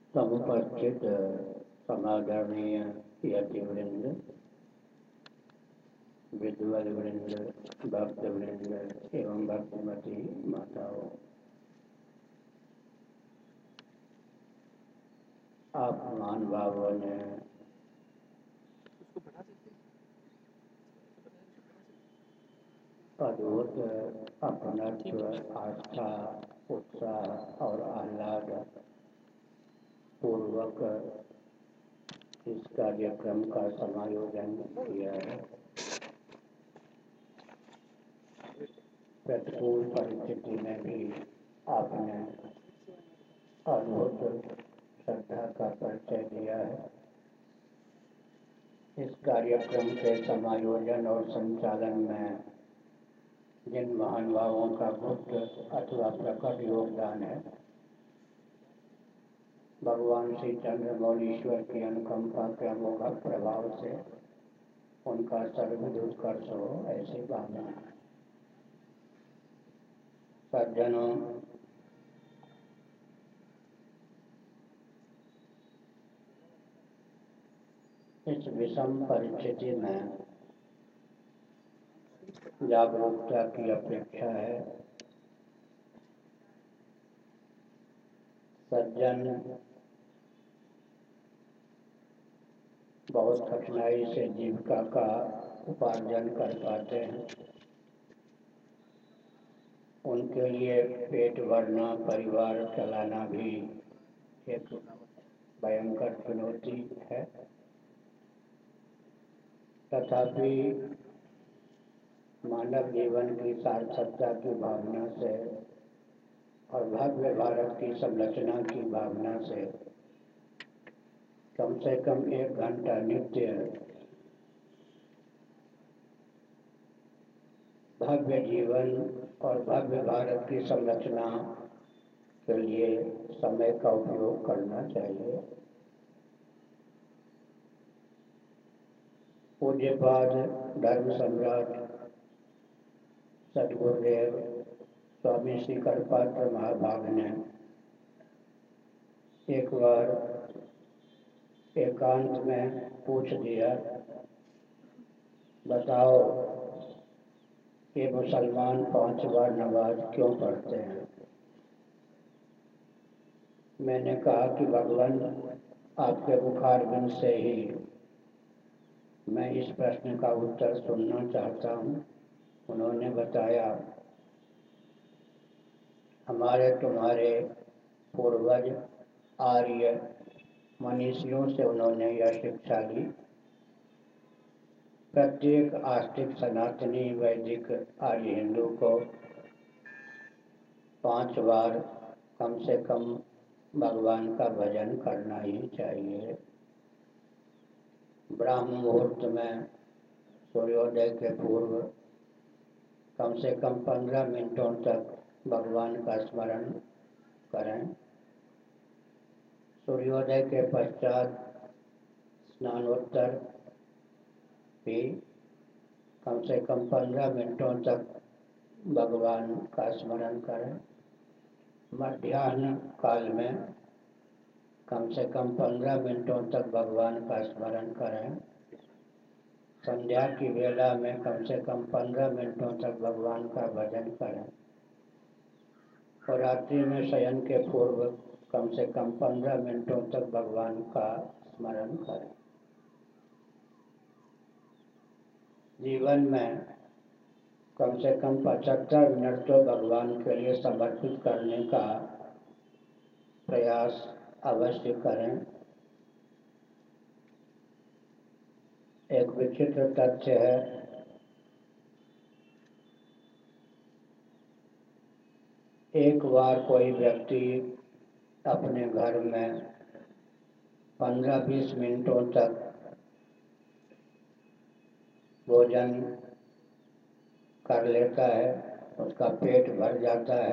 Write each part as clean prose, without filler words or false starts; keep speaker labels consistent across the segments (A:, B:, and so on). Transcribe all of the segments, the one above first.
A: समुपस्थित समादरणीय यतिवृंद, विद्वद वृंद, भक्त वृंद एवं भक्तिमती माताओं, आप महानुभावों ने अद्भुत अपनत्व, आस्था, उत्साह और आह्लाद पूर्वक इस कार्यक्रम का समायोजन किया है। प्रतिकूल परिस्थिति में भी आपने अद्भुत श्रद्धा का परिचय दिया है। इस कार्यक्रम के समायोजन और संचालन में जिन महानुभावों का गुप्त अथवा प्रकट योगदान है, भगवान श्री चंद्रमौलीश्वर की अनुकंपा के अमोघ प्रभाव से उनका सर्वविध उत्कर्ष हो, ऐसी कामना है। सज्जनों, इस विषम परिस्थिति में जागरूकता की अपेक्षा है। सज्जन बहुत कठिनाई से जीविका का उपार्जन कर पाते हैं। उनके लिए पेट भरना, परिवार चलाना भी एक भयंकर चुनौती है। तथापि मानव जीवन की सार्थकता की भावना से और भव्य भारत की संरचना की भावना से कम 1 घंटा नित्य भव्य जीवन और भव्य भारत की संरचना के लिए समय का उपयोग करना चाहिए। पूज्यपाद धर्म सम्राट सद्गुरुदेव स्वामी श्री करपात्र महाभाग ने एक बार एकांत में पूछ दिया, बताओ कि मुसलमान 5 बार नमाज क्यों पढ़ते हैं? मैंने कहा कि भगवान, आपके मुखारबिंद से ही मैं इस प्रश्न का उत्तर सुनना चाहता हूँ। उन्होंने बताया, हमारे तुम्हारे पूर्वज आर्य मनीषियों से उन्होंने यह शिक्षा ली, प्रत्येक आस्तिक सनातनी वैदिक आर्य हिंदू को 5 बार कम से कम भगवान का भजन करना ही चाहिए। ब्राह्म मुहूर्त में सूर्योदय के पूर्व कम से कम 15 मिनटों तक भगवान का स्मरण करें। सूर्योदय के पश्चात स्नानोत्तर भी कम से कम 15 मिनटों तक भगवान का स्मरण करें। मध्याह्न काल में कम से कम 15 मिनटों तक भगवान का स्मरण करें। संध्या की वेला में कम से कम 15 मिनटों तक भगवान का भजन करें और रात्रि में शयन के पूर्व कम से कम 15 मिनटों तक भगवान का स्मरण करें। जीवन में कम से कम 75 मिनट तो भगवान के लिए समर्पित करने का प्रयास अवश्य करें। एक विचित्र तथ्य है, एक बार कोई व्यक्ति अपने घर में 15-20 मिनटों तक भोजन कर लेता है, उसका पेट भर जाता है।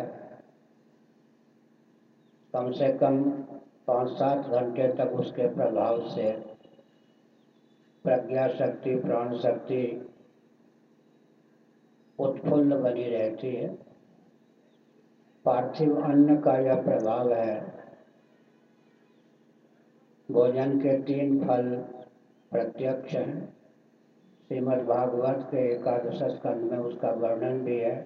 A: कम से कम 5-7 घंटे तक उसके प्रभाव से प्रज्ञा शक्ति, प्राण शक्ति उत्फुल्ल बनी रहती है। पार्थिव अन्न का यह प्रभाव है भोजन के 3 फल प्रत्यक्ष हैं। श्रीमद् भागवत के 11 स्कंद में उसका वर्णन भी है।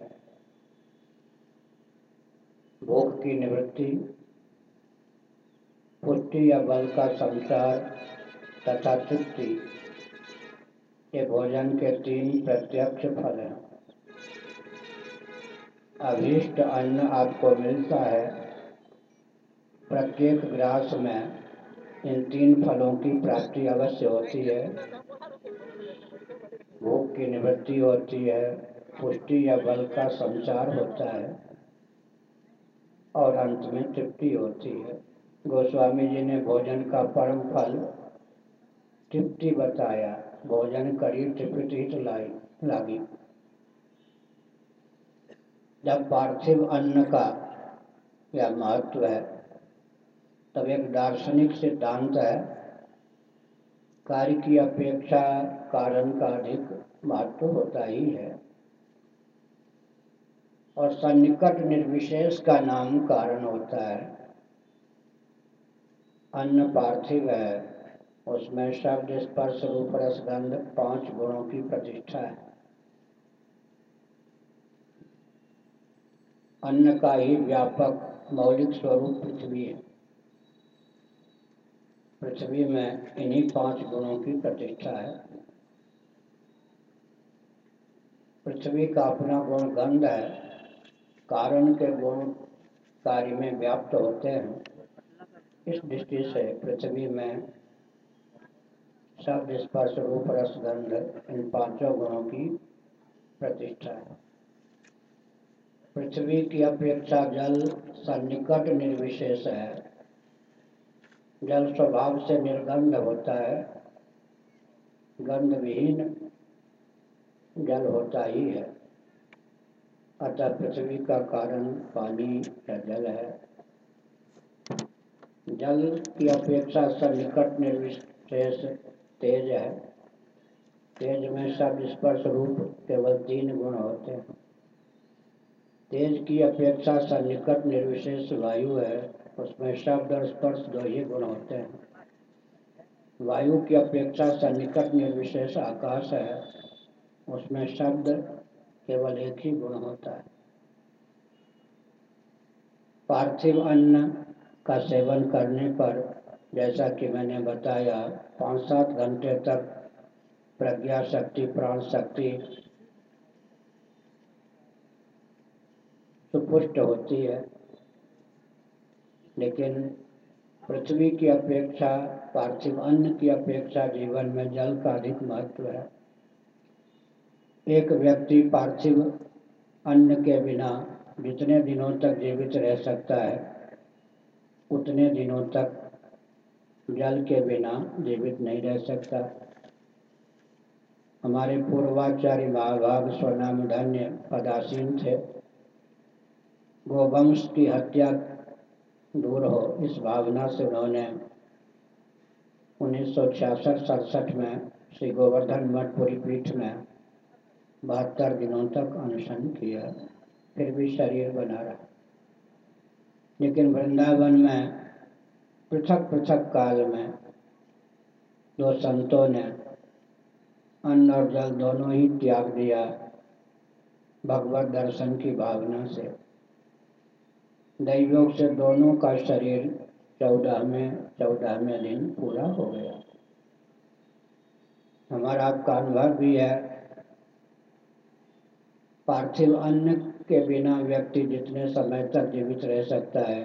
A: भूख की निवृत्ति, पुष्टि या बल का संचार तथा तृप्ति, ये भोजन के 3 प्रत्यक्ष फल हैं। अभीष्ट अन्न आपको मिलता है, प्रत्येक ग्रास में इन 3 फलों की प्राप्ति अवश्य होती है। भूख की निवृत्ति होती है, पुष्टि या बल का संचार होता है और अंत में तृप्ति होती है। गोस्वामी जी ने भोजन का परम फल तृप्ति बताया। भोजन करी तृप्ति लागी। जब पार्थिव अन्न का यह महत्व है, तब एक दार्शनिक सिद्धांत है, कार्य की अपेक्षा कारण का अधिक महत्व होता ही है और सन्निकट निर्विशेष का नाम कारण होता है। अन्न पार्थिव है, उसमें शब्द स्पर्श रूप रस गंध 5 गुणों की प्रतिष्ठा है। अन्न का ही व्यापक मौलिक स्वरूप पृथ्वी है। पृथ्वी में इन्हीं 5 गुणों की प्रतिष्ठा है। पृथ्वी का अपना गुण गंध है। कारण के गुण कार्य में व्याप्त होते हैं। इस दृष्टि से पृथ्वी में शब्द स्पर्श रूप रस गंध इन 5 गुणों की प्रतिष्ठा है। पृथ्वी की अपेक्षा जल सन्निकट निर्विशेष है। जल स्वभाव से निर्गंध होता है, गंध विहीन जल होता ही है। अतः पृथ्वी का कारण पानी या जल है। जल की अपेक्षा सन्निकट निर्विशेष तेज है। तेज में शब्द स्पर्श रूप केवल 3 गुण होते हैं। तेज की अपेक्षा सन्निकट निर्विशेष वायु है, उसमें शब्द और स्पर्श 2 ही गुण होते हैं। वायु की अपेक्षा सन्निकट निर्विशेष आकाश है, उसमें शब्द केवल 1 ही गुण होता है। पार्थिव अन्न का सेवन करने पर, जैसा कि मैंने बताया, 5-7 घंटे तक प्रज्ञा शक्ति, प्राण शक्ति सुपुष्ट होती है। लेकिन पृथ्वी की अपेक्षा, पार्थिव अन्न की अपेक्षा जीवन में जल का अधिक महत्व है। एक व्यक्ति पार्थिव अन्न के बिना जितने दिनों तक जीवित रह सकता है, उतने दिनों तक जल के बिना जीवित नहीं रह सकता। हमारे पूर्वाचार्य महाभाग स्वनामधन्य पदासीन थे। गोवंश की हत्या दूर हो, इस भावना से उन्होंने 1966-67 में श्री गोवर्धन मठ पुरी पीठ में 72 दिनों तक अनशन किया, फिर भी शरीर बना रहा। लेकिन वृंदावन में पृथक पृथक काल में 2 संतों ने अन्न और जल दोनों ही त्याग दिया, भगवत दर्शन की भावना से। दैवयोग से दोनों का शरीर 14वें दिन पूरा हो गया। हमारा आपका अनुभव भी है। पार्थिव अन्न के बिना व्यक्ति जितने समय तक जीवित रह सकता है,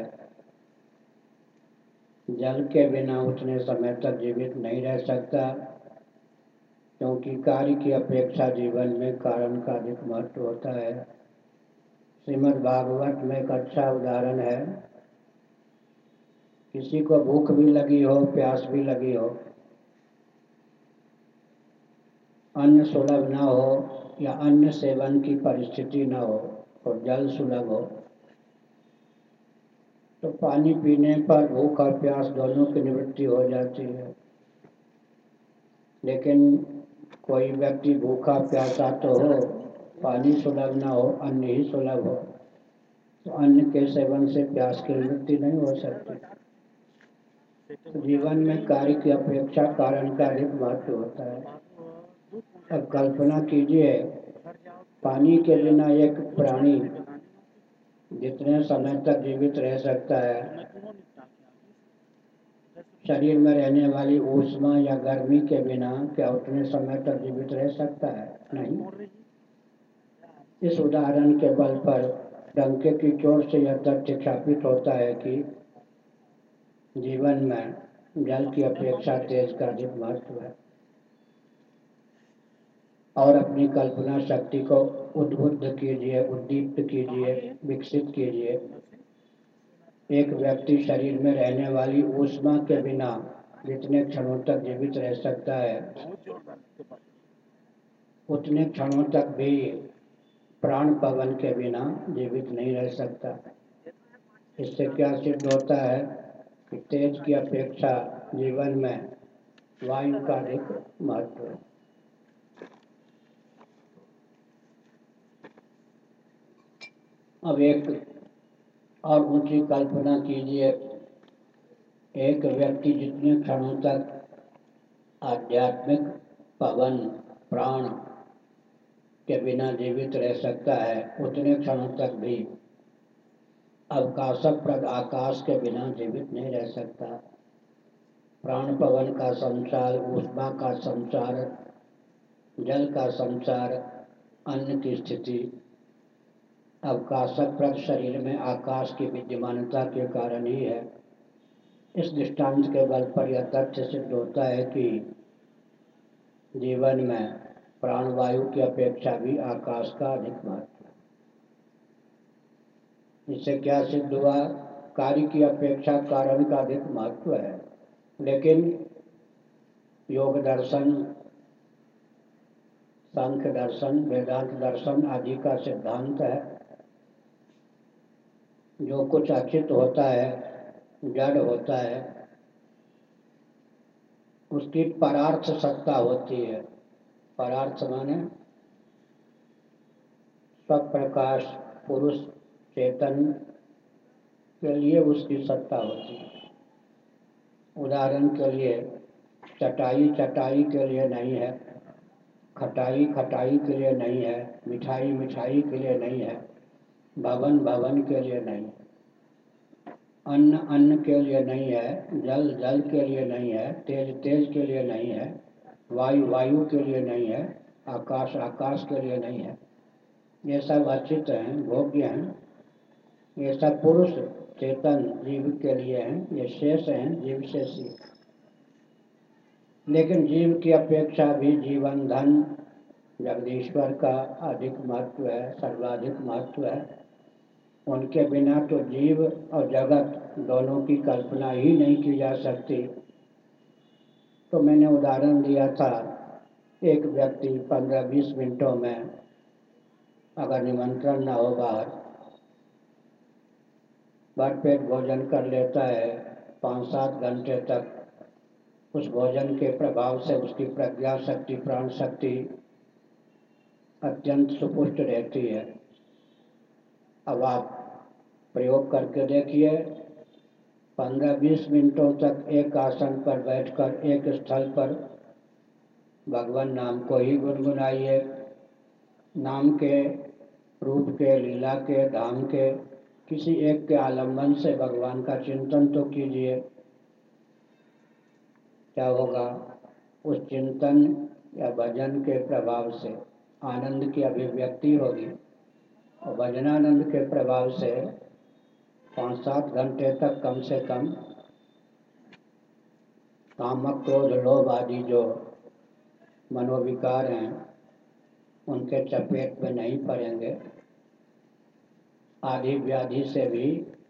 A: जल के बिना उतने समय तक जीवित नहीं रह सकता, क्योंकि कार्य की अपेक्षा जीवन में कारण का अधिक महत्व होता है। श्रीमद् भागवत में एक अच्छा उदाहरण है। किसी को भूख भी लगी हो, प्यास भी लगी हो, अन्न सुलभ न हो या अन्न सेवन की परिस्थिति न हो और जल सुलभ हो, तो पानी पीने पर भूख और प्यास दोनों की निवृत्ति हो जाती है। लेकिन कोई व्यक्ति भूखा प्यासा तो हो, पानी सुलभ न हो, अन्न ही सुलभ हो, तो अन्न के सेवन से प्यास की निवृत्ति नहीं हो सकती। जीवन में कार्य की अपेक्षा कारण का अधिक महत्व होता है। अब कल्पना कीजिए, पानी के बिना एक प्राणी जितने समय तक जीवित रह सकता है, शरीर में रहने वाली ऊष्मा या गर्मी के बिना क्या उतने समय तक जीवित रह सकता है? नहीं। इस उदाहरण के बल पर डंके की चोट से यह तथ्य स्थापित होता है कि जीवन में जल की अपेक्षा तेज का अधिक महत्व है। और अपनी कल्पना शक्ति को उद्बुद्ध कीजिए, उद्दीप्त कीजिए, विकसित कीजिए। एक व्यक्ति शरीर में रहने वाली ऊष्मा के बिना जितने क्षणों तक जीवित रह सकता है, उतने क्षणों तक भी प्राण पवन के बिना जीवित नहीं रह सकता। इससे क्या सिद्ध होता है कि तेज की अपेक्षा जीवन में वायु का अधिक महत्व है। अब एक और ऊंची कल्पना कीजिए, एक व्यक्ति जितने क्षणों तक आध्यात्मिक पवन प्राण के बिना जीवित रह सकता है, उतने क्षणों तक भी अवकाशप्रद आकाश के बिना जीवित नहीं रह सकता। प्राण पवन का संचार, ऊष्मा का संचार, जल का संचार, अन्न की स्थिति अवकाशप्रद शरीर में आकाश की विद्यमानता के कारण ही है। इस दृष्टांत के बल पर यह तथ्य सिद्ध होता है कि जीवन में प्राणवायु की अपेक्षा भी आकाश का अधिक महत्व है। इससे क्या सिद्ध हुआ? कार्य की अपेक्षा कारण का अधिक महत्व है। लेकिन योग दर्शन, सांख्य दर्शन, वेदांत दर्शन आदि का सिद्धांत है, जो कुछ अचित होता है, जड़ होता है, उसकी परार्थ सत्ता होती है। परार्थ माने स्वप्रकाश पुरुष चेतन के लिए उसकी सत्ता होती है। उदाहरण के लिए चटाई चटाई के लिए नहीं है, खटाई खटाई के लिए नहीं है, मिठाई मिठाई के लिए नहीं है, भवन भवन के लिए नहीं है, अन्न अन्न के लिए नहीं है, जल जल के लिए नहीं है, तेज तेज के लिए नहीं है, वायु वायु के लिए नहीं है, आकाश आकाश के लिए नहीं है। ये सब अचित हैं, भोग्य हैं। ये सब पुरुष चेतन जीव के लिए हैं, ये शेष हैं, जीव शेषी। लेकिन जीव की अपेक्षा भी जीवन धन जगदीश्वर का अधिक महत्व है, सर्वाधिक महत्व है। उनके बिना तो जीव और जगत दोनों की कल्पना ही नहीं की जा सकती। तो मैंने उदाहरण दिया था, एक व्यक्ति 15-20 मिनटों में अगर निमंत्रण न हो बाहर, भरपेट भोजन कर लेता है, 5-7 घंटे तक उस भोजन के प्रभाव से उसकी प्रज्ञा शक्ति, प्राण शक्ति अत्यंत सुपुष्ट रहती है। अब आप प्रयोग करके देखिए, 15-20 मिनटों तक एक आसन पर बैठकर एक स्थल पर भगवान नाम को ही गुनगुनाइए। नाम के, रूप के, लीला के, धाम के किसी एक के आलम्बन से भगवान का चिंतन तो कीजिए। क्या होगा? उस चिंतन या भजन के प्रभाव से आनंद की अभिव्यक्ति होगी और भजनानंद के प्रभाव से 5-7 घंटे तक कम से कम कामक क्रोध लोभ आदि जो मनोविकार हैं उनके चपेट में नहीं पड़ेंगे। आदि व्याधि से भी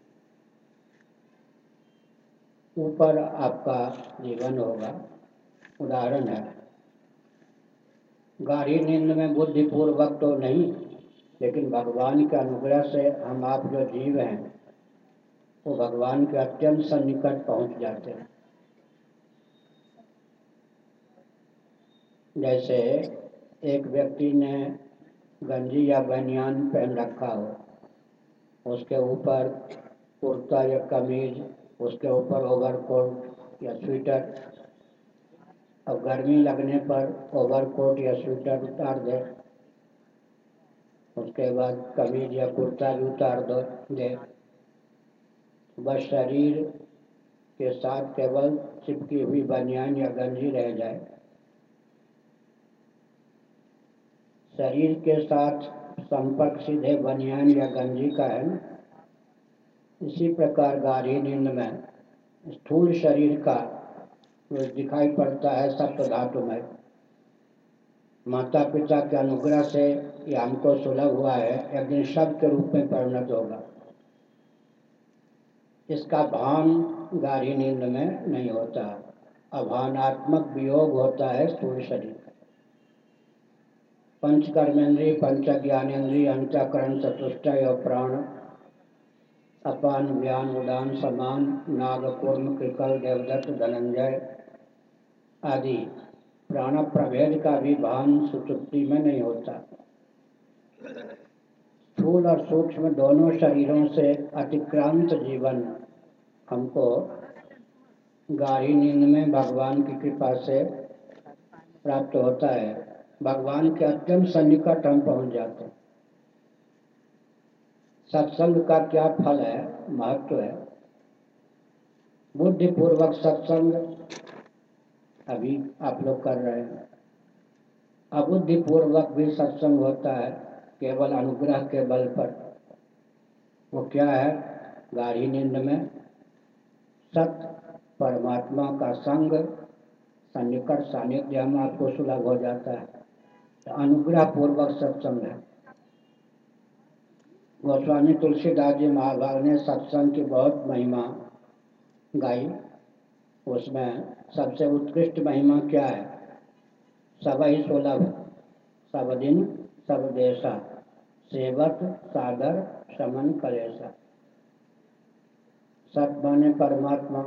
A: ऊपर आपका जीवन होगा। उदाहरण है, गाढ़ी नींद में बुद्धिपूर्वक तो नहीं, लेकिन भगवान के अनुग्रह से हम आप जो जीव हैं वो भगवान के अत्यंत सन्निकट पहुंच जाते हैं। जैसे एक व्यक्ति ने गंजी या बनियान पहन रखा हो, उसके ऊपर कुर्ता या कमीज, उसके ऊपर ओवरकोट या स्वेटर, अब गर्मी लगने पर ओवरकोट या स्वेटर उतार दे, उसके बाद कमीज या कुर्ता भी उतार दे, बस शरीर के साथ केवल चिपकी हुई बनियान या गंजी रह जाए। शरीर के साथ संपर्क सीधे बनियान या गंजी का है ना। इसी प्रकार गाढ़ी नींद में स्थूल शरीर का जो दिखाई पड़ता है सप्त धातुमय, माता पिता के अनुग्रह से यह हमको सुलभ हुआ है, एक दिन शब्द के रूप में परिणत होगा। इसका भान गाढ़ी नींद में नहीं होता, अभानात्मक वियोग होता है स्थूल शरीर। पंच कर्मेंद्रिय, पंच ज्ञानेन्द्रिय, अंतःकरण, चतुष्टय और प्राण, अपान व्यान उड़ान समान, नागकुर्म, कृकल, देवदत्त, धनंजय आदि प्राण प्रभेद का भी भान सुषुप्ति में नहीं होता। स्थूल और सूक्ष्म दोनों शरीरों से अतिक्रांत जीवन हमको गाढ़ी नींद में भगवान की कृपा से प्राप्त होता है। भगवान के अत्यंत सन्निकट हम पहुंच जाते हैं। सत्संग का क्या फल है, महत्व है। बुद्धिपूर्वक सत्संग अभी आप लोग कर रहे हैं, अबुद्धिपूर्वक भी सत्संग होता है केवल अनुग्रह के बल पर। वो क्या है, गाढ़ी नींद में सत्य परमात्मा का संग, सन्निकट सानिध्य हम आपको सुलभ हो जाता है, तो अनुग्रह पूर्वक सत्संग है। गोस्वामी तुलसीदास जी महाभाग ने सत्संग की बहुत महिमा गाई। उसमें सबसे उत्कृष्ट महिमा क्या है, सब ही सुलभ, सब दिन सब देशा, सेवक सागर समन कलेसा। सत माने परमात्मा,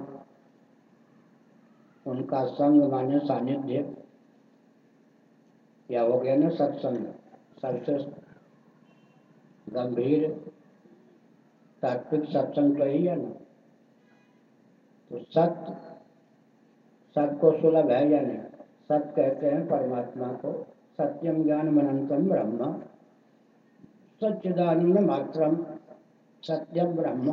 A: उनका संग माने सानिध्य, या हो गया ना सत्संग। सबसे गंभीर तात्विक सत्संग तो यही है ना। तो सत्य सबको सुलभ है या नहीं। सत्य कहते हैं परमात्मा को, सत्यम ज्ञानम अनंतम ब्रह्म सच्चिदानंद मात्रम सत्यम ब्रह्म।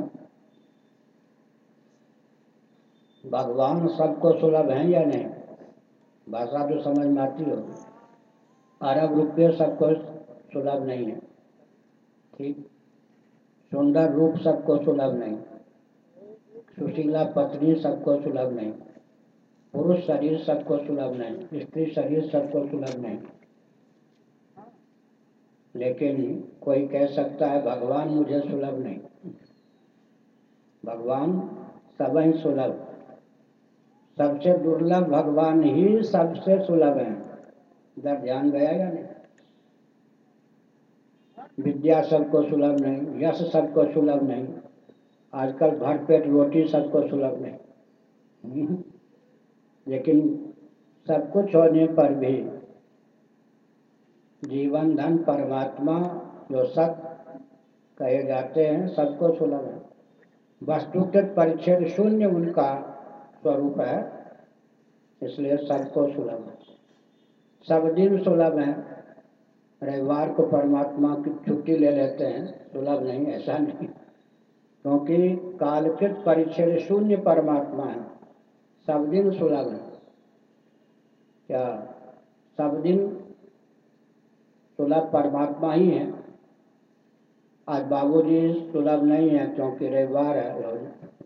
A: भगवान सबको सुलभ हैं या नहीं, भाषा तो समझ में आती होगी। अरब रुपये सबको सुलभ नहीं है, ठीक। सुंदर रूप सबको सुलभ नहीं, सुशीला पत्नी सबको सुलभ नहीं, पुरुष शरीर सबको सुलभ नहीं, स्त्री शरीर सबको सुलभ नहीं। लेकिन कोई कह सकता है भगवान मुझे सुलभ नहीं। भगवान सब ही सुलभ, सबसे दुर्लभ भगवान ही सबसे सुलभ है। इधर ध्यान गया या नहीं। विद्या सबको सुलभ नहीं, यश सबको सुलभ नहीं, आजकल भरपेट रोटी सबको सुलभ नहीं। लेकिन सब कुछ होने पर भी जीवन धन परमात्मा जो सत्य कहे जाते हैं सबको सुलभ है। वस्तुतः परिच्छेद शून्य उनका स्वरूप है, इसलिए सबको सुलभ है। सब दिन सुलभ है, रविवार को परमात्मा की छुट्टी ले लेते हैं, सुलभ नहीं, ऐसा नहीं। क्योंकि कालकृत परिच्छेद शून्य परमात्मा है, सब दिन सुलभ है। क्या सब दिन सुलभ परमात्मा ही है। आज बाबूजी सुलभ नहीं है क्योंकि रविवार है रोज,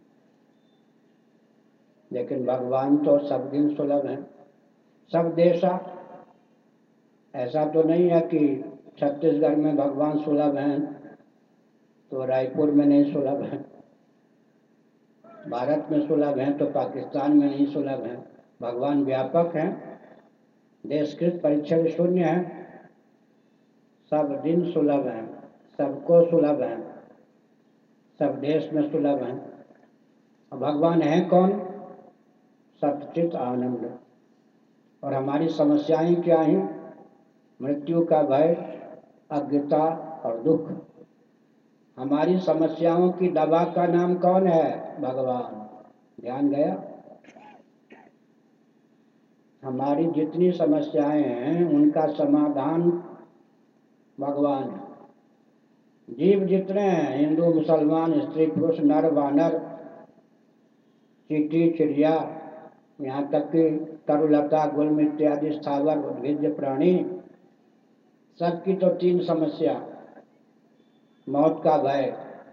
A: लेकिन भगवान तो सब दिन सुलभ है। सब देशा, ऐसा तो नहीं है कि छत्तीसगढ़ में भगवान सुलभ हैं तो रायपुर में नहीं सुलभ है, भारत में सुलभ हैं तो पाकिस्तान में नहीं सुलभ हैं। भगवान व्यापक हैं, देशकृत परिच्छेद शून्य है, सब दिन सुलभ हैं, सबको सुलभ हैं, सब देश में सुलभ हैं। भगवान है कौन, सच्चित आनंद। और हमारी समस्याएं क्या हैं, मृत्यु का भय, अज्ञता और दुख। हमारी समस्याओं की दवा का नाम कौन है, भगवान। ध्यान गया। हमारी जितनी समस्याएं हैं उनका समाधान भगवान है। जीव जितने हैं, हिंदू मुसलमान स्त्री पुरुष नर वानर चींटी चिड़िया, यहाँ तक कि तरुलता गुल्म इत्यादि स्थावर उद्भिज्ज प्राणी, सबकी तो तीन समस्या, मौत का भय,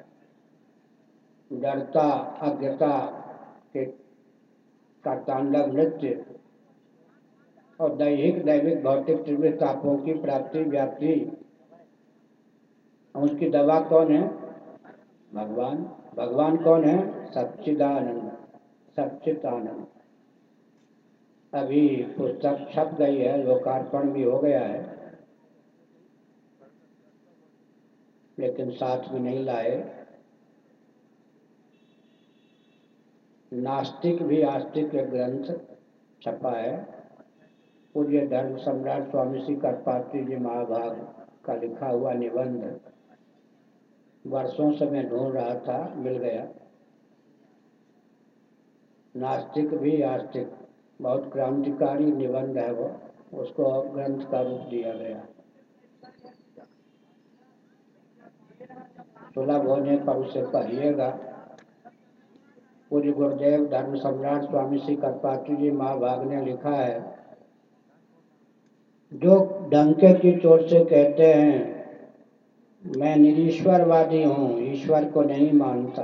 A: डरता अज्ञता के का तांडव नृत्य, और दैहिक दैविक भौतिक त्रिविध तापों की प्राप्ति व्याप्ति। उसकी दवा कौन है? भगवान। भगवान कौन है? सच्चिदानंद, सच्चिदानंद। अभी पुस्तक छप गई है, लोकार्पण भी हो गया है, लेकिन साथ में नहीं लाए। नास्तिक भी आस्तिक एक ग्रंथ छपा है, पूज्य धर्म सम्राट स्वामी श्री कर्पात्री जी महाभाग का लिखा हुआ निबंध, वर्षों से मैं ढूंढ रहा था, मिल गया। नास्तिक भी आस्तिक, बहुत क्रांतिकारी निबंध है वो, उसको ग्रंथ का रूप दिया गया। सुलभ होने पर उसे पढ़िएगा। पूज्य गुरुदेव धर्म सम्राट स्वामी श्री कर्पात्री जी महाभाग ने लिखा है, जो डंके की चोट से कहते हैं मैं निरीश्वरवादी हूँ, ईश्वर को नहीं मानता,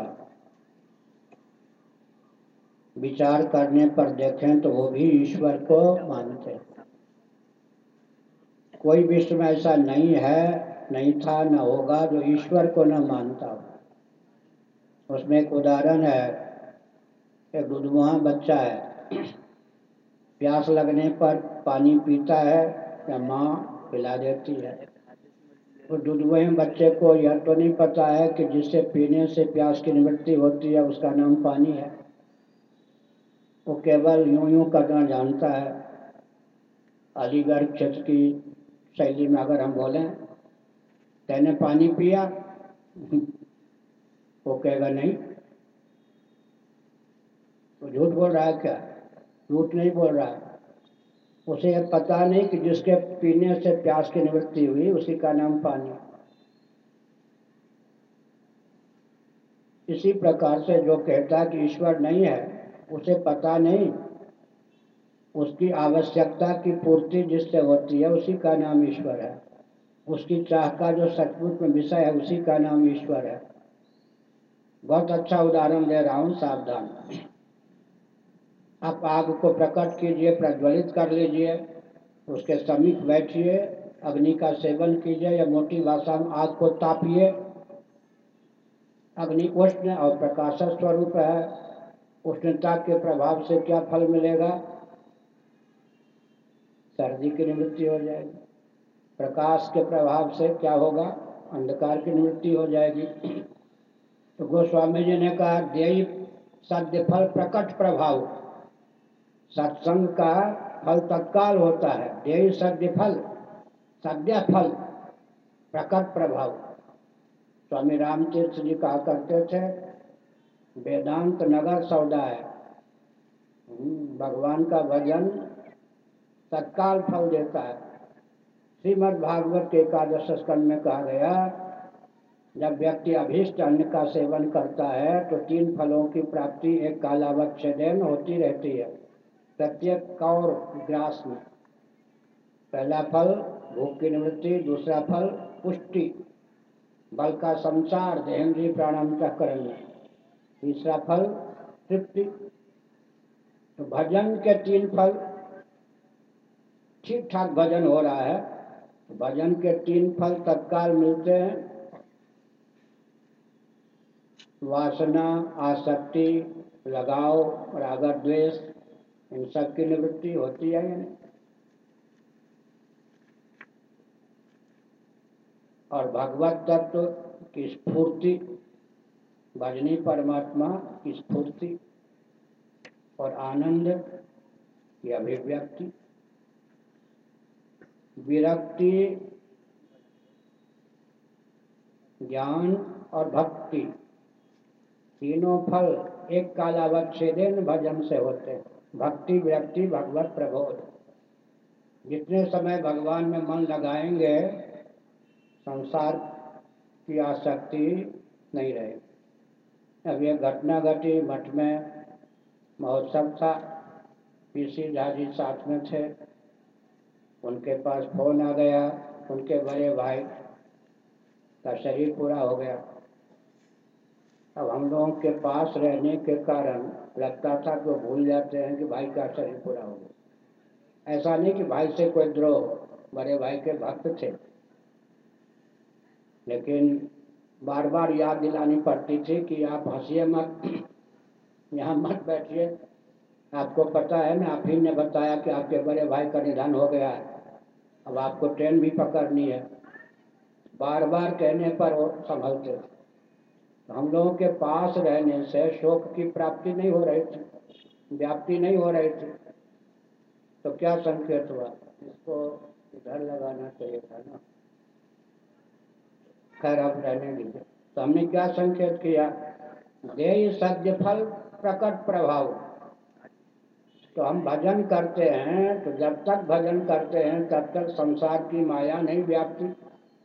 A: विचार करने पर देखें तो वो भी ईश्वर को मानते हैं। कोई विश्व में ऐसा नहीं है, नहीं था, न होगा जो ईश्वर को न मानता हो। उसमें एक उदाहरण है, एक दुधमुहा बच्चा है, प्यास लगने पर पानी पीता है या माँ पिला देती है। तो दुधमुहे बच्चे को यह तो नहीं पता है कि जिससे पीने से प्यास की निवृत्ति होती है उसका नाम पानी है। वो केवल यूं यूं करना जानता है। अलीगढ़ क्षेत्र की शैली में अगर हम बोलें, तेने पानी पिया, वो कहेगा नहीं। वो झूठ बोल रहा है क्या? झूठ नहीं बोल रहा है। उसे यह पता नहीं कि जिसके पीने से प्यास की निवृत्ति हुई उसी का नाम पानी। इसी प्रकार से जो कहता है कि ईश्वर नहीं है, उसे पता नहीं उसकी आवश्यकता की पूर्ति जिससे होती है उसी का नाम ईश्वर है। उसकी चाह का जो सचमुच में विषय है उसी का नाम ईश्वर है। बहुत अच्छा उदाहरण दे रहा हूँ, सावधान। आप आग को प्रकट कीजिए, प्रज्वलित कर लीजिए, उसके समीप बैठिए, अग्नि का सेवन कीजिए या मोटी भाषा में आग को तापिए। अग्नि उष्ण और प्रकाश स्वरूप है। उष्णता के प्रभाव से क्या फल मिलेगा? सर्दी की निवृत्ति हो जाएगी। प्रकाश के प्रभाव से क्या होगा? अंधकार की निवृत्ति हो जाएगी। तो गोस्वामी जी ने कहा, देय सद्य फल प्रकट प्रभाव। सत्संग का फल तत्काल होता है, देय सद्य फल, सद्य फल, प्रकट प्रभाव। स्वामी रामतीर्थ जी कहा करते थे, वेदांत नगर सौदा है। भगवान का भजन तत्काल फल देता है। श्रीमद् भागवत के एकादश स्कंद में कहा गया, जब व्यक्ति अभीष्ट अन्न का सेवन करता है तो तीन फलों की प्राप्ति एक कालावच्छेदेन होती रहती है, प्रत्येक कौर ग्रास में। पहला फल भूख की निवृत्ति, दूसरा फल पुष्टि, बल का संचार देहेंद्रिय प्राणांतःकरण में, तीसरा फल तृप्ति। तो भजन के तीन फल, ठीक ठाक भजन हो रहा है तो भजन के तीन फल तत्काल मिलते हैं। वासना, आसक्ति, लगाव, राग द्वेष, इन सब की निवृत्ति होती है या नहीं? और भगवत तत्व की स्फूर्ति, भजनी परमात्मा की स्फूर्ति और आनंद की अभिव्यक्ति, विरक्ति, ज्ञान और भक्ति, तीनों फल एक कालावच्छेदेन भजन से होते हैं। भक्ति, विरक्ति, भगवत प्रबोध। जितने समय भगवान में मन लगाएंगे संसार की आसक्ति नहीं रहेगी। अब ये घटना घटी, मठ में महोत्सव था, पीसी झा जी साथ में थे, उनके पास फोन आ गया, उनके बड़े भाई का शरीर पूरा हो गया। अब हम लोगों के पास रहने के कारण लगता था कि वो भूल जाते हैं कि भाई का शरीर पूरा हो गया। ऐसा नहीं कि भाई से कोई द्रोह हो, बड़े भाई के भक्त थे, लेकिन बार बार याद दिलानी पड़ती थी कि आप हंसिए मत, यहाँ मत बैठिए, आपको पता है ना, आप ही ने बताया कि आपके बड़े भाई का निधन हो गया है, अब आपको ट्रेन भी पकड़नी है। बार बार कहने पर वो संभलते थे। हम लोगों के पास रहने से शोक की प्राप्ति नहीं हो रही थी, व्याप्ति नहीं हो रही थी। तो क्या संकेत हुआ, इसको इधर लगाना चाहिए था ना। खैर अब रहने दीजिए। तो हमने क्या संकेत किया, देय सद्य फल प्रकट प्रभाव। तो हम भजन करते हैं, तो जब तक भजन करते हैं तब तक संसार की माया नहीं व्याप्ति,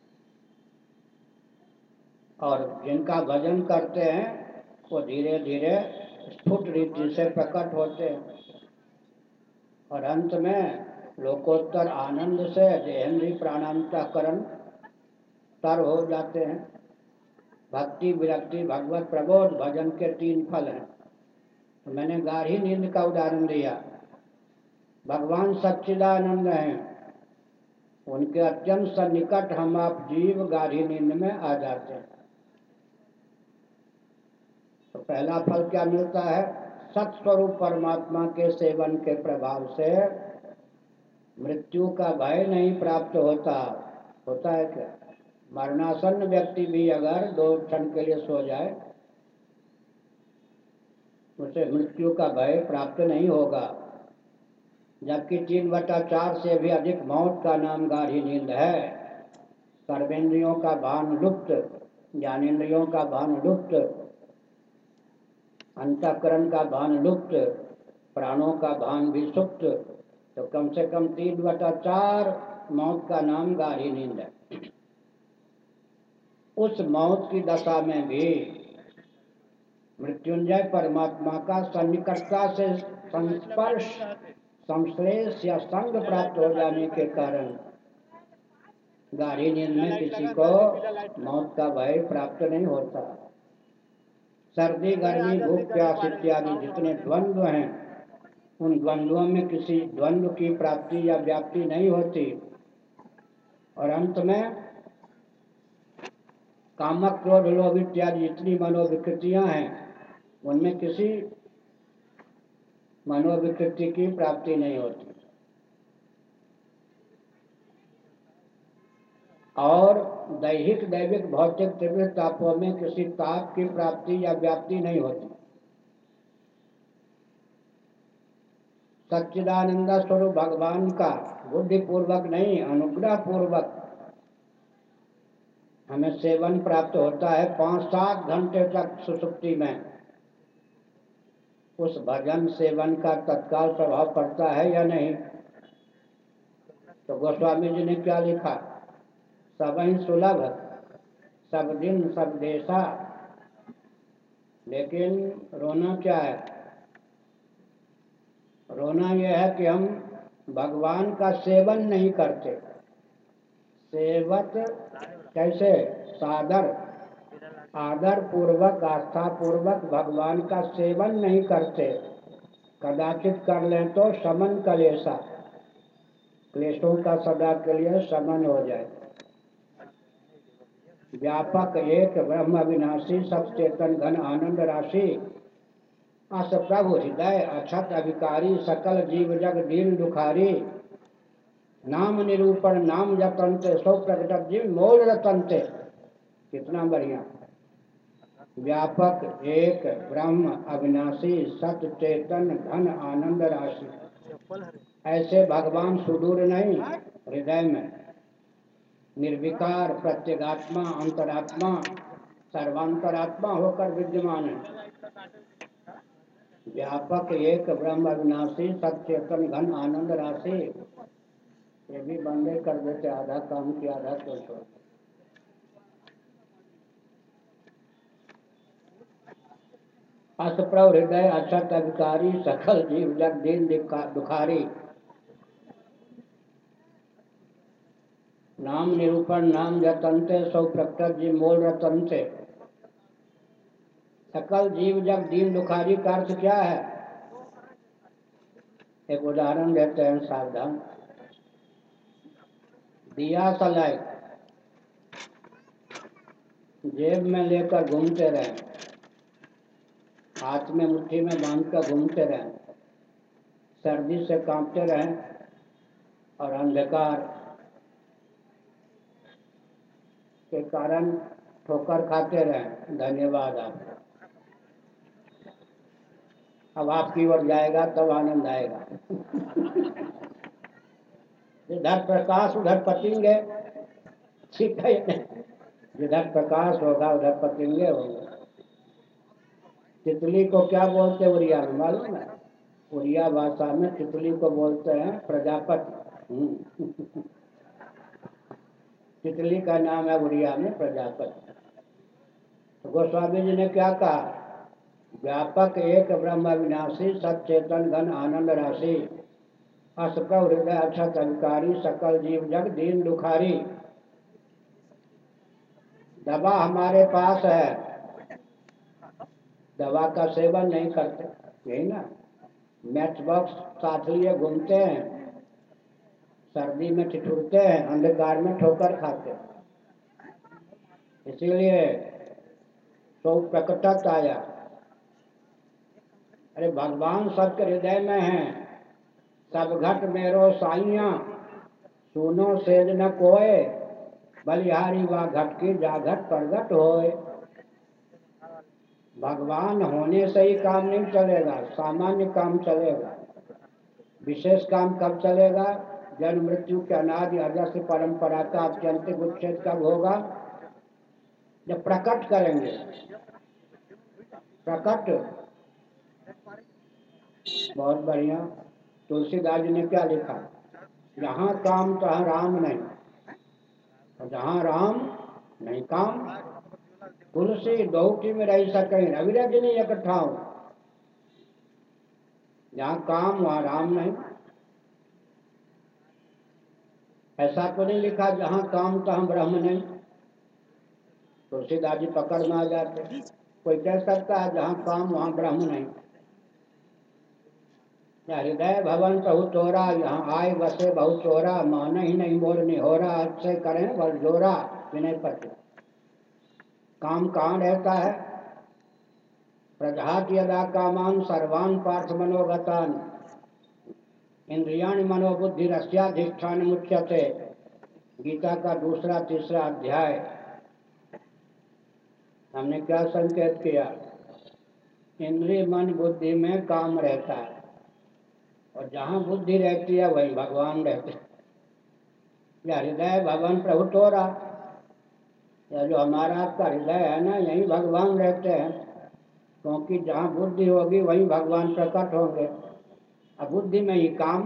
A: और जिनका भजन करते हैं वो धीरे धीरे स्फुट रीति से प्रकट होते हैं, और अंत में लोकोत्तर आनंद से देहेंद्रीय प्राणांतकरण तर हो जाते हैं। भक्ति, विरक्ति, भगवत प्रबोध, भजन के 3 फल हैं। तो मैंने गाढ़ी नींद का उदाहरण दिया। भगवान सच्चिदानंद हैं, उनके अत्यंत सन्निकट हम आप जीव गाढ़ी नींद में आ जाते हैं। तो पहला फल क्या मिलता है, सत्स्वरूप परमात्मा के सेवन के प्रभाव से मृत्यु का भय नहीं प्राप्त होता। होता है क्या, मरणासन्न व्यक्ति भी अगर 2 क्षण के लिए सो जाए उसे मृत्यु का भय प्राप्त नहीं होगा। जबकि 3/4 से भी अधिक मौत का नाम गाढ़ी नींद है। सर्वेंद्रियों का भान लुप्त, ज्ञानेन्द्रियों का भान लुप्त, अंतःकरण का भान लुप्त, प्राणों का भान भी सुप्त। तो कम से कम 3/4 मौत का नाम गाढ़ी नींद है। उस मौत की दशा में भी मृत्युंजय परमात्मा का सन्निकटता से संस्पर्श, संश्लेष या संग प्राप्त हो जाने के कारण गाढ़ी नींद में किसी को मौत का भय प्राप्त नहीं होता। सर्दी, गर्मी, भूख, प्यास इत्यादि जितने द्वंद्व हैं, उन द्वंद्वों में किसी द्वंद्व की प्राप्ति या व्याप्ति नहीं होती, और अंत में कामक, क्रोध, लोभ इत्यादि जितनी मनोविकृतियां हैं उनमें किसी मनोविकृति की प्राप्ति नहीं होती, और दैहिक, दैविक, भौतिक तीव्र तापों में किसी ताप की प्राप्ति या व्याप्ति नहीं होती। सच्चिदानंद स्वरूप भगवान का बुद्धि पूर्वक नहीं, अनुग्रह पूर्वक हमें सेवन प्राप्त होता है 5-7 घंटे तक सुसुप्ति में। उस भजन सेवन का तत्काल प्रभाव पड़ता है या नहीं। तो गोस्वामी जी ने क्या लिखा, सबहि सुलभ, सब दिन सब देशा। लेकिन रोना क्या है, रोना यह है कि हम भगवान का सेवन नहीं करते। सेवत कैसे, सादर, आदर पूर्वक, आस्था पूर्वक भगवान का सेवन नहीं करते। कदाचित कर लें तो शमन कलेशा, क्लेशों का सदा के लिए शमन हो जाए। व्यापक एक ब्रह्म अविनाशी, सब चेतन घन आनंद राशि, अस प्रभु हृदय अक्षत अभिकारी, सकल जीव जग दीन दुखारी। नाम निरूपण नाम जपनते, सो प्रकट जीव मोल रतनते। कितना बढ़िया। व्यापक एक ब्रह्म अविनाशी, सत चेतन घन आनंद राशि। ऐसे भगवान सुदूर नहीं, हृदय में निर्विकार, प्रत्यगात्मा, अंतरात्मा, सर्वांतरात्मा होकर विद्यमान है। व्यापक एक ब्रह्म अविनाशी, सत चेतन घन आनंद राशि। ये भी बंदे कर देते, आधा काम किया आधा तो छोड़। असप्रव हृदय अक्षत अभिकारी सकल जीव जग दीन दुखारी। नाम निरूपण नाम जतनते सौ प्रकट जी मोल रतनते। सकल जीव जग दीन दुखारी का अर्थ क्या है? एक उदाहरण देते हैं, सावधान। दिया सलाई जेब में लेकर घूमते रहे, हाथ में मुट्ठी में बांधकर घूमते रहे, सर्दी से कांपते रहे और अंधकार के कारण ठोकर खाते रहे। धन्यवाद आपका। अब आपकी ओर जाएगा तब आनंद आएगा। जिधर प्रकाश उधर पतिंगे, ठीक है? जिधर प्रकाश होगा उधर पतिंगे होंगे। तितली को क्या बोलते हैं उड़िया में मालूम है? उड़िया भाषा में तितली को बोलते हैं प्रजापति। तितली का नाम है उड़िया में प्रजापति। तो गोस्वामी जी ने क्या कहा? व्यापक एक ब्रह्म विनाशी सचेतन घन आनंद राशि। असप्रव हृदय अक्षत अधिकारी सकल जीव जग दीन दुखारी। दवा हमारे पास है, दवा का सेवन नहीं करते, यही ना? मैच बॉक्स साथ लिए घूमते हैं, सर्दी में ठिठुरते हैं, अंधकार में ठोकर खाते हैं। इसीलिए सो प्रकटक आया। अरे भगवान सबके हृदय में है। सब घट मेरो साइया सुनो सेज न कोय। बलिहारी वा घट की जाघट प्रगट होए। भगवान होने से ही काम नहीं चलेगा, सामान्य काम चलेगा। विशेष काम कब चलेगा? जन्म मृत्यु के अनादि अजस्र परंपरा का अत्यंतिक उच्छेद कब होगा? जब प्रकट करेंगे। प्रकट बहुत बढ़िया। तुलसीदास जी ने क्या लिखा? जहाँ काम तहाँ राम नहीं, और जहाँ राम नहीं काम। तुलसी दोहती में रह सके रवि रजनी एक ठाव। जहाँ काम वहाँ राम नहीं। ऐसा तो नहीं लिखा जहाँ काम तहाँ ब्रह्म नहीं। तुलसीदास जी पकड़ में आ जाते। कोई कह सकता है जहाँ काम वहाँ ब्रह्म नहीं? हृदय भवन कहु तोरा, यहाँ आए बसे बहु चोरा। मान ही नहीं मोर निहोरा, अच्छे करें बल जोरा। विनय पत्र। काम कहाँ रहता है? प्रजात यदा कामान सर्वान पार्थ मनोगतान। इंद्रियाणि मनोबुद्धि रस्याधिष्ठान मुच्यते। गीता का दूसरा तीसरा अध्याय। हमने क्या संकेत किया? इंद्रिय मन बुद्धि में काम रहता है, और जहाँ बुद्धि रहती है वहीं भगवान रहते हैं। या हृदय भवन प्रभु तोरा, या जो हमारा आपका हृदय है ना, यहीं भगवान रहते हैं। क्योंकि जहाँ बुद्धि होगी वहीं भगवान प्रकट होंगे। अब बुद्धि में ही काम,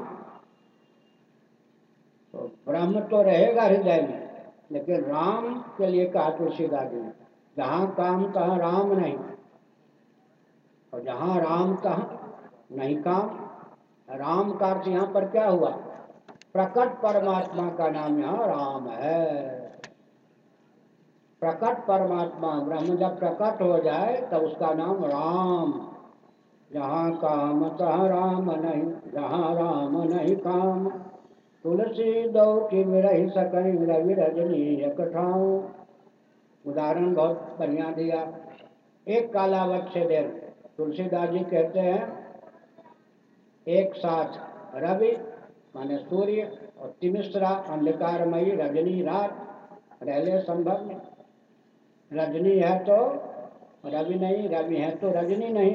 A: तो ब्रह्म तो रहेगा हृदय में, लेकिन राम के लिए कहा तुलसीदास जी ने, जहाँ काम तहाँ राम नहीं, और जहाँ राम तहाँ नहीं काम। राम का अर्थ यहाँ पर क्या हुआ? प्रकट परमात्मा का नाम यहाँ राम है। प्रकट परमात्मा ब्रह्म जब प्रकट हो जाए तब उसका नाम राम। जहाँ काम तहाँ राम नहीं, जहाँ राम नहीं काम। तुलसी दौटी में रही सकई रवि रजनी एक ठाव। उदाहरण बहुत बढ़िया दिया। एक कालावत से देर तुलसीदास जी कहते हैं, एक साथ रवि माने सूर्य और तिमिश्रा अंधकारमयी रजनी रात रहले संभव नहीं। रजनी है तो रवि नहीं, रवि है तो रजनी नहीं।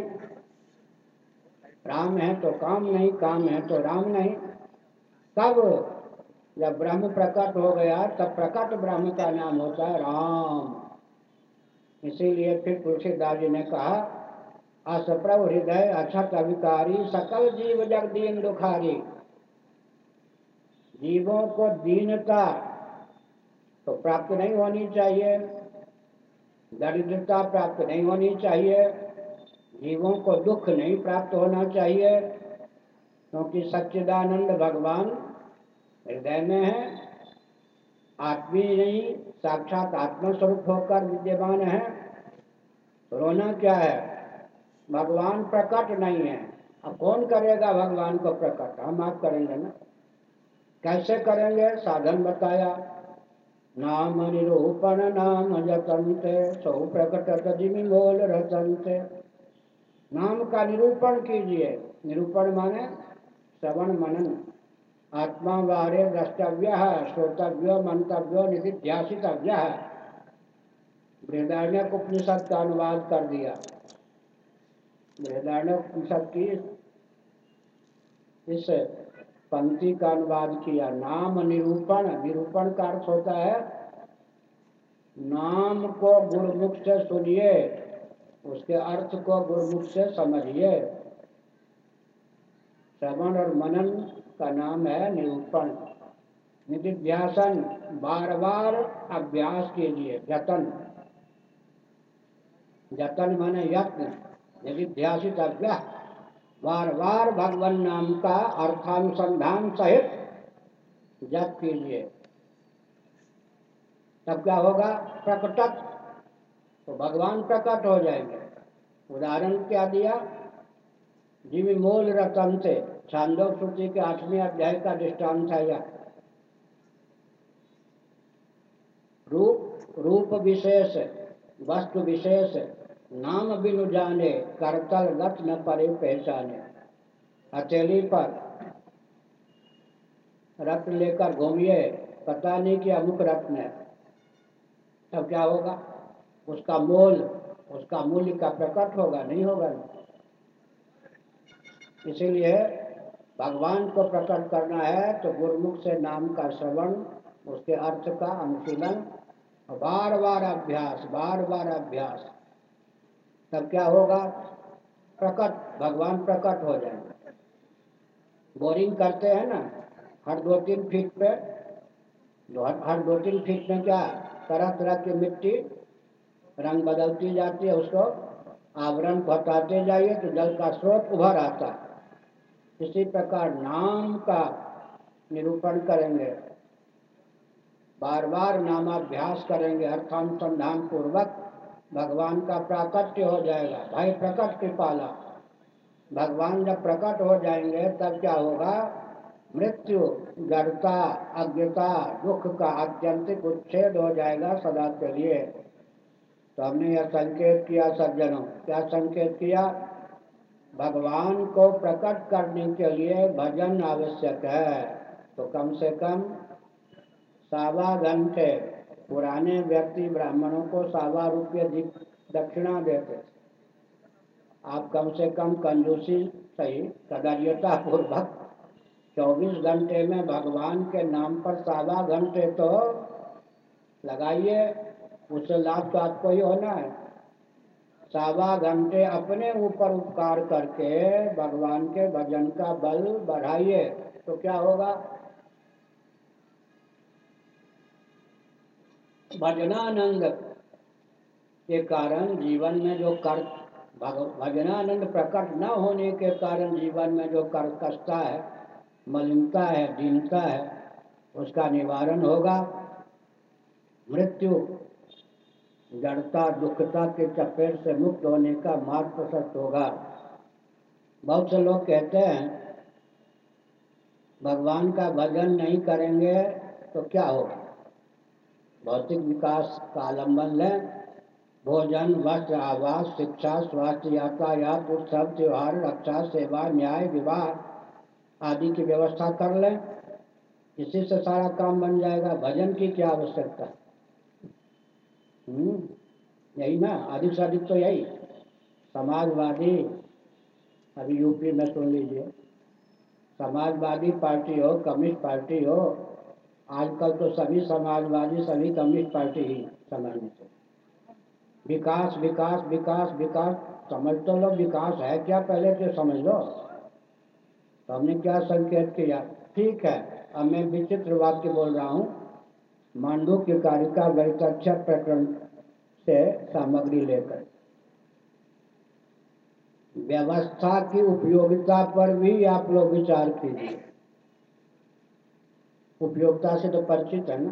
A: राम है तो काम नहीं, काम है तो राम नहीं। तब जब ब्रह्म प्रकट हो गया तब प्रकट ब्रह्म का नाम होता है राम। इसीलिए फिर तुलसीदास जी ने कहा, असप्रभ हृदय अक्षत अभिकारी सकल जीव जग दीन दुखारी। जीवों को दीनता तो प्राप्त नहीं होनी चाहिए, दरिद्रता प्राप्त नहीं होनी चाहिए, जीवों को दुख नहीं प्राप्त होना चाहिए, क्योंकि सच्चिदानंद भगवान हृदय में है, आत्मी नहीं साक्षात आत्मस्वरूप होकर विद्यमान है। तो रोना क्या है? भगवान प्रकट नहीं है। अब कौन करेगा भगवान को प्रकट? हम आप करेंगे ना। कैसे करेंगे? साधन बताया, नाम निरूपण नाम जतंते सौ प्रकट जिमिमोल रचंते। नाम का निरूपण कीजिए। निरूपण माने श्रवण मनन, आत्मा बारे द्रष्टव्य, श्रोतव्य, मंतव्य, निधिध्यासितव्य। बृहदारण्यक उपनिषद का अनुवाद कर दिया। बृहदारण्यक उपनिषद की इस पंक्ति का अनुवाद किया। नाम निरूपण, निरूपण का अर्थ होता है नाम को गुरुमुख से सुनिए, उसके अर्थ को गुरुमुख से समझिए। श्रवण और मनन का नाम है निरूपण। निधिध्यासन, बार बार अभ्यास कीजिए। जतन, जतन माने यत्न, निधिध्यासित अभ्यास, बार बार भगवान नाम का अर्थानुसंधान सहित जप कीजिए। तब क्या होगा? प्रकटत, तो भगवान प्रकट हो जाएंगे। उदाहरण क्या दिया? जिमिमोल रतन से, छांदोग्य श्रुति के 8वें अध्याय का दृष्टांत है यह। रूप विशेष, वस्तु विशेष, नाम बिनु जाने, करतल गत न परे पहचाने। हथेली पर रत्न लेकर घूमिए, पता नहीं कि अमुक रत्न है, तब क्या होगा? उसका मोल, उसका मूल्य का प्रकट होगा? नहीं होगा। इसीलिए भगवान को प्रकट करना है तो गुरुमुख से नाम का श्रवण, उसके अर्थ का अनुशीलन, बार बार अभ्यास, बार बार अभ्यास। तब क्या होगा? प्रकट, भगवान प्रकट हो जाएंगे। बोरिंग करते हैं ना, हर 2-3 फीट पे, हर 2-3 फीट में क्या तरह तरह की मिट्टी रंग बदलती जाती है, उसको आवरण को हटाते जाइए तो जल का स्रोत उभर आता है। इसी प्रकार नाम का निरूपण करेंगे, बार बार नामाभ्यास करेंगे, अर्थानुसंधान पूर्वक भगवान का प्राकट्य हो जाएगा। भाई प्रकट कृपाला, भगवान जब प्रकट हो जाएंगे तब क्या होगा? मृत्यु, जड़ता, अज्ञता, दुख का आत्यंतिक उच्छेद हो जाएगा सदा के लिए। तो हमने यह संकेत किया सज्जनों, क्या संकेत किया? भगवान को प्रकट करने के लिए भजन आवश्यक है। तो कम से कम 1.25 घंटे, पुराने व्यक्ति ब्राह्मणों को 1.25 रुपये दक्षिणा देते, आप कम से कम कंजूसी सही सदर्यता पूर्वक 24 घंटे में भगवान के नाम पर 1.25 घंटे तो लगाइए। उससे लाभ तो आपको ही होना है। 1.25 घंटे अपने ऊपर उपकार करके भगवान के भजन का बल बढ़ाइए, तो क्या होगा? भजनानंद के कारण जीवन में जो कर, भजनानंद प्रकट न होने के कारण जीवन में जो कर्कशता है, मलिनता है, दीनता है, उसका निवारण होगा। मृत्यु, जड़ता, दुखता के चपेट से मुक्त होने का मार्ग प्रशस्त होगा। बहुत से लोग कहते हैं भगवान का भजन नहीं करेंगे तो क्या होगा? भौतिक विकास का आलम्बन लें, भोजन, वस्त्र, आवास, शिक्षा, स्वास्थ्य, यातायात, उत्सव, त्योहार, रक्षा, सेवा, न्याय, विवाह आदि की व्यवस्था कर लें, इसी से सारा काम बन जाएगा। भजन की क्या आवश्यकता? यही ना, अधिक से अधिक तो यही। समाजवादी, अभी यूपी में सुन लीजिए, समाजवादी पार्टी हो, कम्युनिस्ट पार्टी हो, आजकल तो सभी समाजवादी, सभी कम्युनिस्ट पार्टी ही समझने से विकास विकास विकास विकास। समझ तो लो विकास है क्या, पहले तो समझ लो। तो हमने क्या संकेत किया? ठीक है, अब मैं विचित्र वाक्य बोल रहा हूँ। मांडूक्य कारिका वैतथ्य प्रकरण से सामग्री लेकर व्यवस्था की उपयोगिता पर भी आप लोग विचार कीजिए। उपयोगिता से तो परिचित है ना।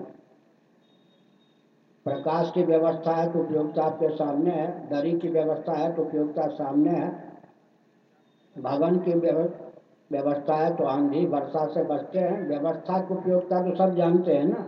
A: प्रकाश की व्यवस्था है तो उपयोगिता आपके सामने है, दरी की व्यवस्था है तो उपयोगिता सामने है, भवन की व्यवस्था है तो आंधी वर्षा से बचते हैं। व्यवस्था की उपयोगिता तो सब जानते हैं ना।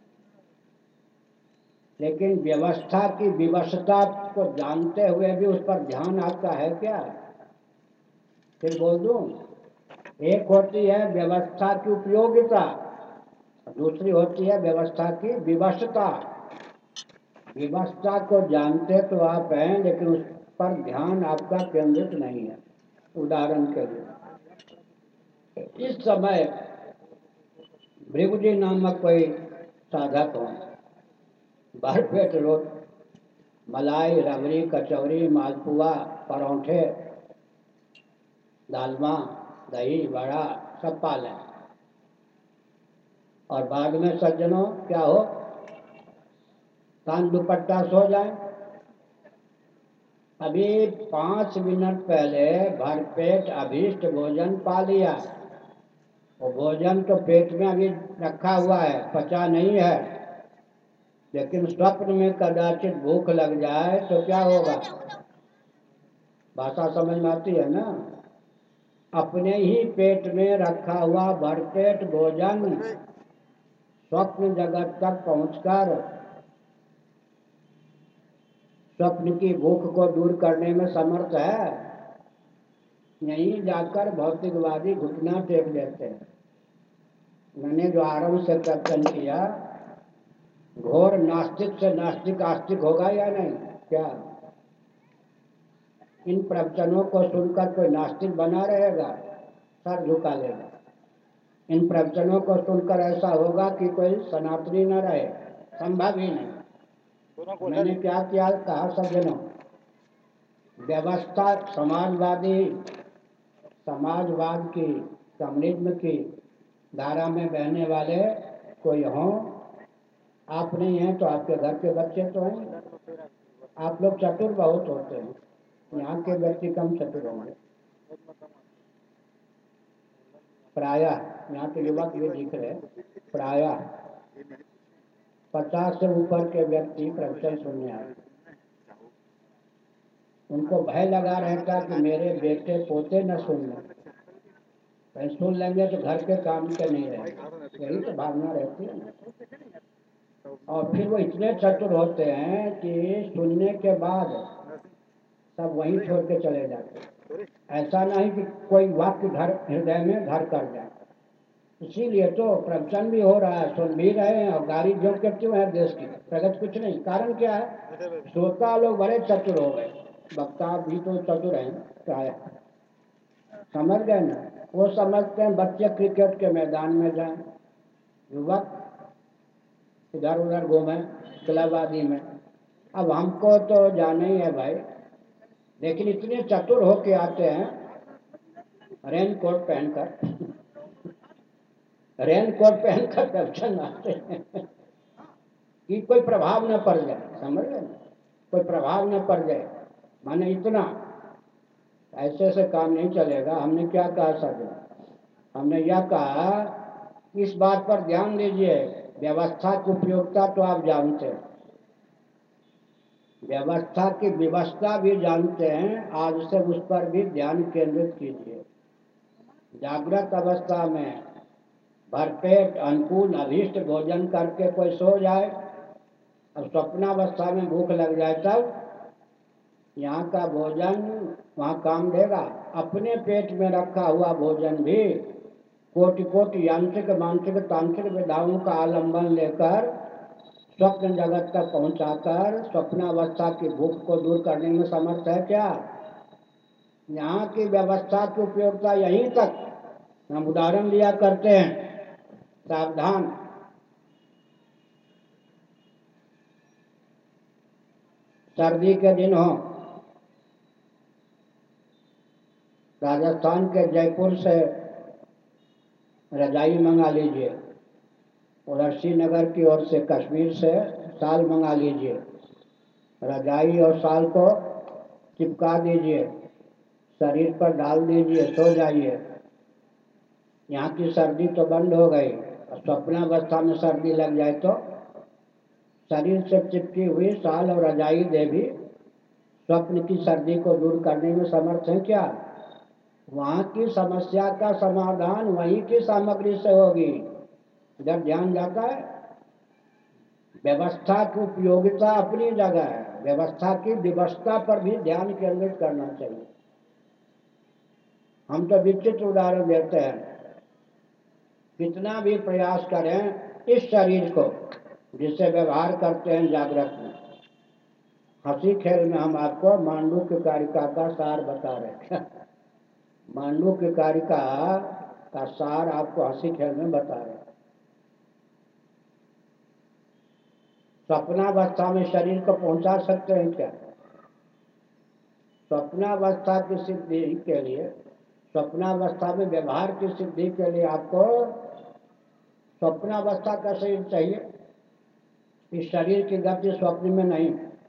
A: लेकिन व्यवस्था की विवशता को जानते हुए भी उस पर ध्यान आपका है क्या? फिर बोल दूं, एक होती है व्यवस्था की उपयोगिता, दूसरी होती है व्यवस्था की विवशता। विवशता को जानते तो आप हैं, लेकिन उस पर ध्यान आपका केंद्रित नहीं है। उदाहरण के लिए इस समय भृगुजी नामक कोई साधक हो, भरपेट रोट मलाई, रबड़ी, कचौरी, मालपुआ, परोठे, दालमा, दही, बड़ा सब पालें, और बाद में सज्जनों क्या हो, कान दुपट्टा सो जाए। अभी 5 मिनट पहले भरपेट अभीष्ट भोजन पा लिया, वो भोजन तो पेट में अभी रखा हुआ है, पचा नहीं है, लेकिन स्वप्न में कदाचित भूख लग जाए तो क्या होगा? भाषा समझ में आती है ना। अपने ही पेट में रखा हुआ भरपेट भोजन स्वप्न जगत तक पहुंचकर स्वप्न की भूख को दूर करने में समर्थ है। यहीं जाकर भौतिकवादी घुटना टेक देते हैं। मैंने जो आरंभ से प्रवचन किया, घोर नास्तिक से नास्तिक आस्तिक होगा या नहीं? क्या इन प्रवचनों को सुनकर कोई नास्तिक बना रहेगा? सर झुका लेगा। इन प्रवचनों को सुनकर ऐसा होगा कि कोई सनातनी न रहे, संभव ही नहीं। मैंने क्या किया कहा सज्जनों, व्यवस्था समाजवाद की, कम्युनिज्म की धारा में बहने वाले कोई हों, आप नहीं हैं तो आपके घर के बच्चे तो हैं। आप लोग चतुर बहुत होते हैं, यहाँ के व्यक्ति कम चतुर होंगे प्रायः। यहाँ के युवक ये दिख रहे, प्रायः 50 से ऊपर के व्यक्ति प्रवचन सुनने आए। उनको भय लगा रहता कि मेरे बेटे पोते न सुन लें, सुन लेंगे तो घर के काम के नहीं रहेंगे, यही तो भावना रहती है ना। और फिर वो इतने चतुर होते हैं कि सुनने के बाद सब वहीं छोड़ के चले जाते। ऐसा नहीं कि कोई वाक्य हृदय में घर कर जाए। इसीलिए तो प्रवचन भी हो रहा है, सुन भी रहे हैं, और गाड़ी जो के क्यों है देश की, प्रगति कुछ नहीं। कारण क्या है? श्रोता लोग बड़े चतुर हो गए, वक्ता भी तो चतुर हैं प्राय, समझ गए ना। वो समझते हैं बच्चे क्रिकेट के मैदान में जाएं, युवक इधर उधर घूमें क्लब आदि में। अब हमको तो जाना ही है भाई, लेकिन इतने चतुर होके आते हैं रेन कोट पहनकर रेन कोट पहनकर प्रवचन आते हैं कि कोई प्रभाव न पड़ जाए, समझ गए ना, कोई प्रभाव न पड़ जाए। माने इतना ऐसे से काम नहीं चलेगा। हमने क्या कहा सर? हमने यह कहा इस बात पर ध्यान दीजिए, व्यवस्था की उपयोगिता तो आप जानते हैं, व्यवस्था की विवशता भी जानते हैं। आज से उस पर भी ध्यान केंद्रित कीजिए। जागृत अवस्था में भरपेट अनुकूल अभीष्ट भोजन करके कोई सो जाए, अब स्वप्नावस्था में भूख लग जाए, तब यहाँ का भोजन वहाँ काम देगा। अपने पेट में रखा हुआ भोजन भी कोटि कोटि यांत्रिक मानसिक तांत्रिक विधाओं का आलंबन लेकर स्वप्न जगत तक पहुंचाकर स्वप्नावस्था की भूख को दूर करने में समर्थ है क्या? यहाँ की व्यवस्था की उपयोगिता यहीं तक। हम उदाहरण लिया करते हैं, सावधान, सर्दी के दिन हो, राजस्थान के जयपुर से रजाई मंगा लीजिए, उधर श्रीनगर की ओर से कश्मीर से शाल मंगा लीजिए, रजाई और शाल को चिपका दीजिए, शरीर पर डाल दीजिए, सो जाइए। यहाँ की सर्दी तो बंद हो गई। स्वप्नावस्था में सर्दी लग जाए तो शरीर से चिपकी हुई शाल और रजाई देवी स्वप्न की सर्दी को दूर करने में समर्थ है क्या? वहाँ की समस्या का समाधान वहीं की सामग्री से होगी। जब ध्यान जाता है, व्यवस्था की उपयोगिता अपनी जगह है, व्यवस्था की विवशता पर भी ध्यान केंद्रित करना चाहिए। हम तो विचित्र उदाहरण देते हैं, कितना भी प्रयास करें इस शरीर को जिससे व्यवहार करते हैं जागृत में। हंसी खेल में हम आपको मांडूक्य कारिका का सार बता रहे हैं। मांडूक्य कारिका का सार आपको हंसी खेल में बता रहे हैं। स्वप्नावस्था में शरीर को पहुंचा सकते हैं क्या? स्वप्नावस्था की सिद्धि के लिए, स्वप्नावस्था में व्यवहार की सिद्धि के लिए आपको स्वप्नावस्था का शरीर चाहिए। इस शरीर की गति स्वप्न में नहीं,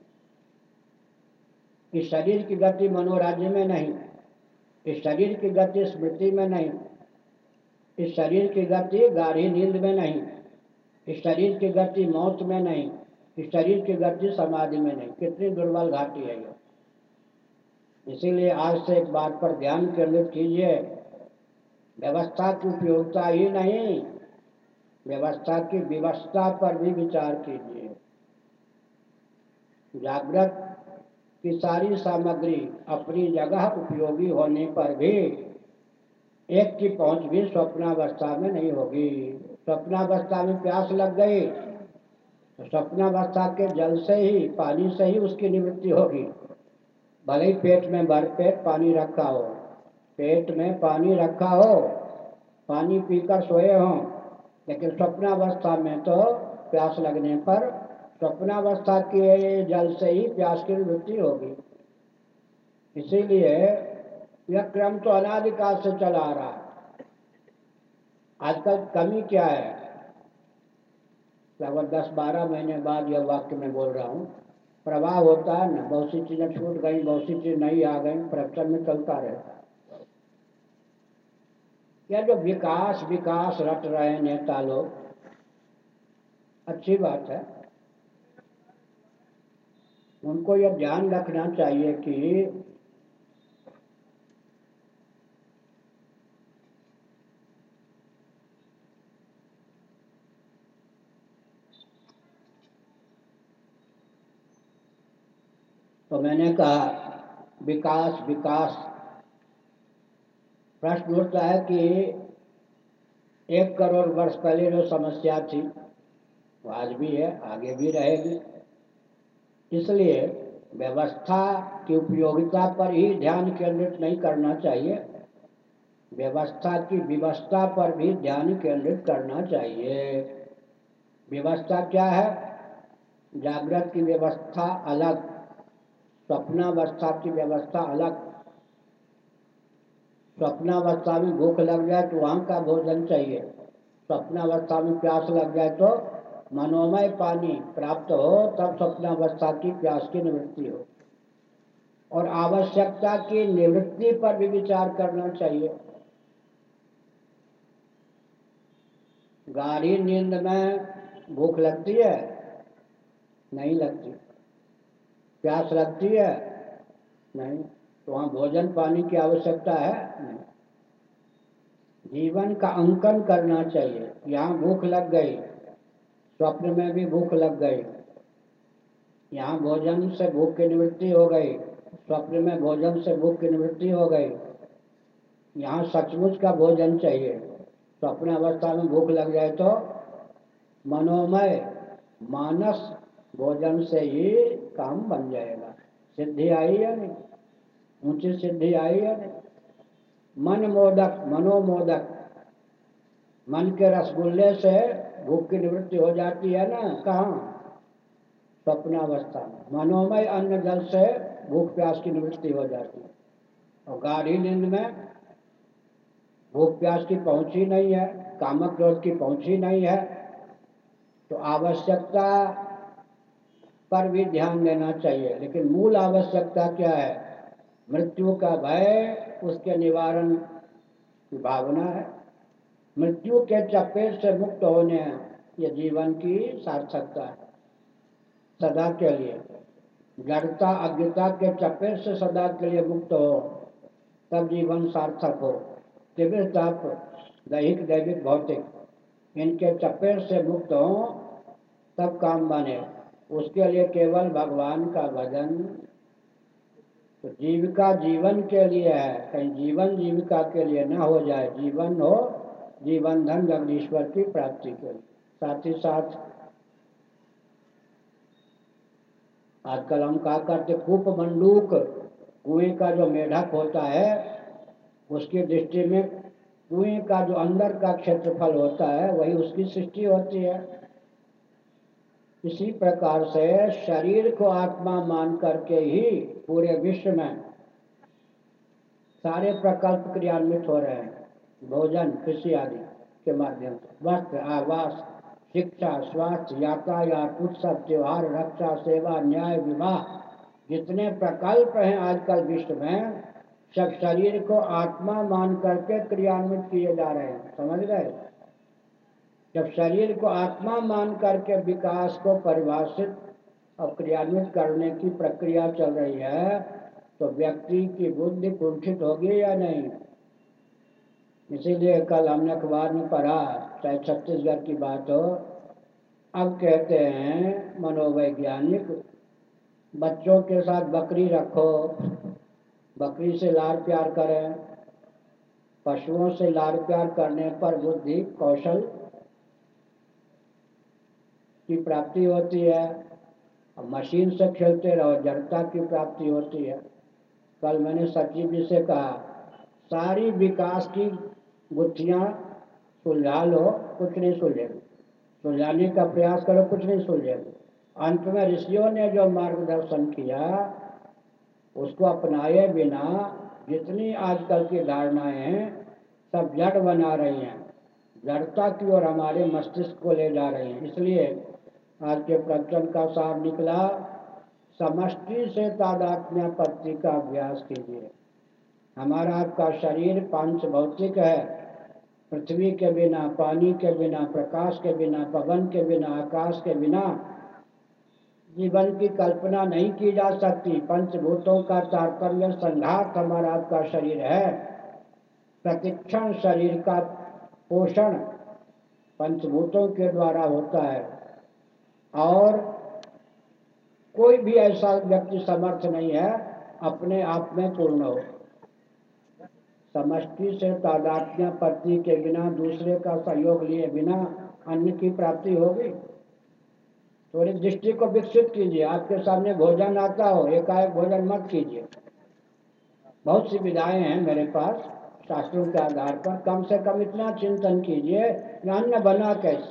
A: इस शरीर की गति मनोराज्य में नहीं, इस शरीर की गति स्मृति में नहीं, इस शरीर की गति गाढ़ी नींद में नहीं, इस शरीर की गति मौत में नहीं, इस शरीर की गति समाधि में नहीं। कितनी दुर्बल घाटी है ये। इसीलिए आज से एक बात पर ध्यान केंद्रित कीजिए, व्यवस्था की उपयोगिता ही नहीं, व्यवस्था की विवशता पर भी विचार कीजिए। जागृत की सारी सामग्री अपनी जगह उपयोगी होने पर भी एक की पहुंच भी स्वप्नावस्था में नहीं होगी। स्वप्नावस्था में प्यास लग गई तो स्वप्नावस्था के जल से ही, पानी से ही उसकी निवृत्ति होगी। भले ही पेट में भरपेट पानी रखा हो, पेट में पानी रखा हो, पानी पीकर सोए हों, लेकिन स्वप्नावस्था में तो प्यास लगने पर स्वप्नावस्था के जल से ही प्यास की निवृत्ति होगी। इसीलिए यह क्रम तो अनादिकाल से चला आ रहा है। आजकल कमी क्या है? लगभग 10-12 महीने बाद यह वाक्य मैं बोल रहा हूँ। प्रवाह होता है ना, बहुत सी चीजें छूट गई, बहुत सी चीज नहीं आ गई, प्रवचन में चलता रहता है। यह जो विकास विकास रट रहे हैं नेता लोग, अच्छी बात है। उनको यह ध्यान रखना चाहिए कि तो मैंने कहा विकास विकास, प्रश्न उठता है कि 1 करोड़ वर्ष पहले जो समस्या थी वो आज भी है, आगे भी रहेगी। इसलिए व्यवस्था की उपयोगिता पर ही ध्यान केंद्रित नहीं करना चाहिए, व्यवस्था की विवशता पर भी ध्यान केंद्रित करना चाहिए। व्यवस्था क्या है? जागृत की व्यवस्था अलग, स्वप्नावस्था की व्यवस्था अलग। स्वप्नावस्था में भूख लग जाए तो वहाँ का भोजन चाहिए, स्वप्नावस्था में प्यास लग जाए तो मनोमय पानी प्राप्त हो, तब स्वप्नावस्था की प्यास की निवृत्ति हो। और आवश्यकता की निवृत्ति पर भी विचार करना चाहिए। गाढ़ी नींद में भूख लगती है? नहीं लगती। प्यास लगती है? नहीं। तो वहाँ भोजन पानी की आवश्यकता है? नहीं। जीवन का अंकन करना चाहिए। यहाँ भूख लग गई, स्वप्न में भी भूख लग गई, यहाँ भोजन से भूख की निवृत्ति हो गई, स्वप्न में भोजन से भूख की निवृत्ति हो गई। यहाँ सचमुच का भोजन चाहिए। स्वप्न अवस्था में भूख लग जाए तो मनोमय मानस भोजन से ही काम बन जाएगा। सिद्धि आई या नहीं? ऊंची सिद्धि आई या नहीं? मन मोदक, मनोमोदक, मन के रसगुल्ले से भूख की निवृत्ति हो जाती है ना। कहाँ? स्वप्नावस्था में। मनोमय अन्न जल से भूख प्यास की निवृत्ति हो जाती है। और गाढ़ी नींद में भूख प्यास की पहुंच ही नहीं है, कामक क्रोध की पहुंच ही नहीं है, तो आवश्यकता पर भी ध्यान देना चाहिए, लेकिन मूल आवश्यकता क्या है? मृत्यु का भय, उसके निवारण की भावना है। मृत्यु के चपेट से मुक्त होने ये जीवन की सार्थकता है, सदा के लिए। जड़ता अज्ञता के चपेट से सदा के लिए मुक्त हो, तब जीवन सार्थक हो। तीव्र तप, दैहिक दैविक भौतिक, इनके चपेट से मुक्त हो तब काम बने। उसके लिए केवल भगवान का भजन। तो जीविका जीवन के लिए है, कहीं जीवन जीविका के लिए न हो जाए। जीवन हो जीवन धन जगदीश्वर की प्राप्ति के लिए। साथ ही साथ आजकल हम कहा करते कूप मंडूक, कुएं का जो मेढक होता है उसकी दृष्टि में कुएं का जो अंदर का क्षेत्रफल होता है वही उसकी सृष्टि होती है। इसी प्रकार से शरीर को आत्मा मान करके ही पूरे विश्व में सारे प्रकल्प क्रियान्वित हो रहे हैं। भोजन, कृषि आदि के माध्यम से, वस्त्र, आवास, शिक्षा, स्वास्थ्य, यातायात, उत्सव, त्योहार, रक्षा, सेवा, न्याय, विवाह, जितने प्रकल्प हैं आजकल विश्व में, सब शरीर को आत्मा मान करके क्रियान्वित किए जा रहे हैं। समझ गए? जब शरीर को आत्मा मान करके विकास को परिभाषित और क्रियान्वित करने की प्रक्रिया चल रही है, तो व्यक्ति की बुद्धि कुंठित होगी या नहीं? इसीलिए कल हमने अखबार में पढ़ा, चाहे छत्तीसगढ़ की बात हो, अब कहते हैं मनोवैज्ञानिक, बच्चों के साथ बकरी रखो, बकरी से लाड़ प्यार करें। पशुओं से लाड़ प्यार करने पर बुद्धि कौशल की प्राप्ति होती है। मशीन से खेलते रहो, जड़ता की प्राप्ति होती है। कल मैंने सचिव जी से कहा, सारी विकास की गुत्थियां सुलझा लो, कुछ नहीं सुलझेगी। सुलझाने का प्रयास करो, कुछ नहीं सुलझेगी। अंत में ऋषियों ने जो मार्गदर्शन किया उसको अपनाए बिना जितनी आजकल की धारणाएं हैं सब जड़ बना रही हैं, जड़ता की ओर हमारे मस्तिष्क को ले जा रही हैं। इसलिए आज के प्रवचन का सार निकला, समष्टि से तादात्म्यपत्ति का अभ्यास कीजिए। हमारा आपका शरीर पांच भौतिक है। पृथ्वी के बिना, पानी के बिना, प्रकाश के बिना, पवन के बिना, आकाश के बिना जीवन की कल्पना नहीं की जा सकती। पंचभूतों का तारतम्य संघात हमारा आपका शरीर है। प्रतिक्षण शरीर का पोषण पंचभूतों के द्वारा होता है, और कोई भी ऐसा व्यक्ति समर्थ नहीं है अपने आप में पूर्ण हो। समष्टि से तादात्म्यपत्ति के बिना, दूसरे का सहयोग लिए बिना अन्न की प्राप्ति होगी? थोड़ी दृष्टि को विकसित कीजिए। आपके सामने भोजन आता हो, एकाएक भोजन मत कीजिए। बहुत सी विधाएं हैं मेरे पास शास्त्रों के आधार पर। कम से कम इतना चिंतन कीजिए कि अन्न बना कैसे।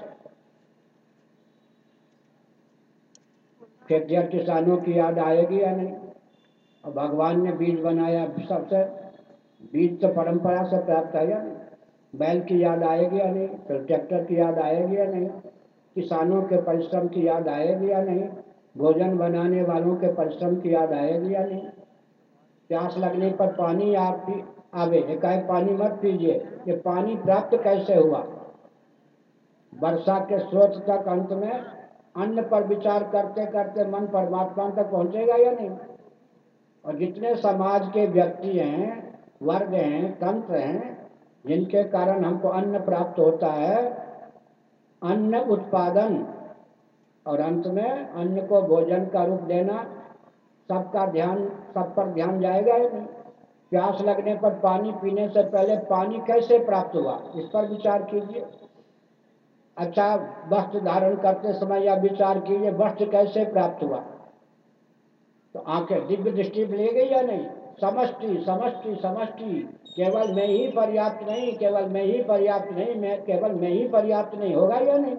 A: खेतिहर किसानों की याद आएगी या नहीं? और भगवान ने बीज बनाया, सबसे बीज तो परंपरा से प्राप्त है या नहीं? बैल की याद आएगी या नहीं? फिर ट्रैक्टर की याद आएगी या नहीं? किसानों के परिश्रम की याद आएगी या नहीं? भोजन बनाने वालों के परिश्रम की याद आएगी या नहीं? प्यास लगने पर पानी आप आवे, एकाएक पानी मत पीजिए। ये पानी प्राप्त कैसे हुआ? वर्षा के स्रोत तक अंत में अन्न पर विचार करते करते मन परमात्मा तक पहुंचेगा या नहीं? और जितने समाज के व्यक्ति हैं, वर्ग हैं, तंत्र हैं, जिनके कारण हमको अन्न प्राप्त होता है, अन्न उत्पादन और अंत में अन्न को भोजन का रूप देना, सबका ध्यान, सब पर ध्यान जाएगा या नहीं? प्यास लगने पर पानी पीने से पहले पानी कैसे प्राप्त हुआ, इस पर विचार कीजिए। अच्छा, वस्त्र धारण करते समय या विचार कीजिए वस्त्र कैसे प्राप्त हुआ। तो आंखें दिव्य दृष्टि ले गई या नहीं? समष्टि समष्टि समष्टि, केवल मैं ही पर्याप्त नहीं, केवल मैं ही पर्याप्त नहीं, मैं केवल मैं ही पर्याप्त नहीं, होगा या नहीं?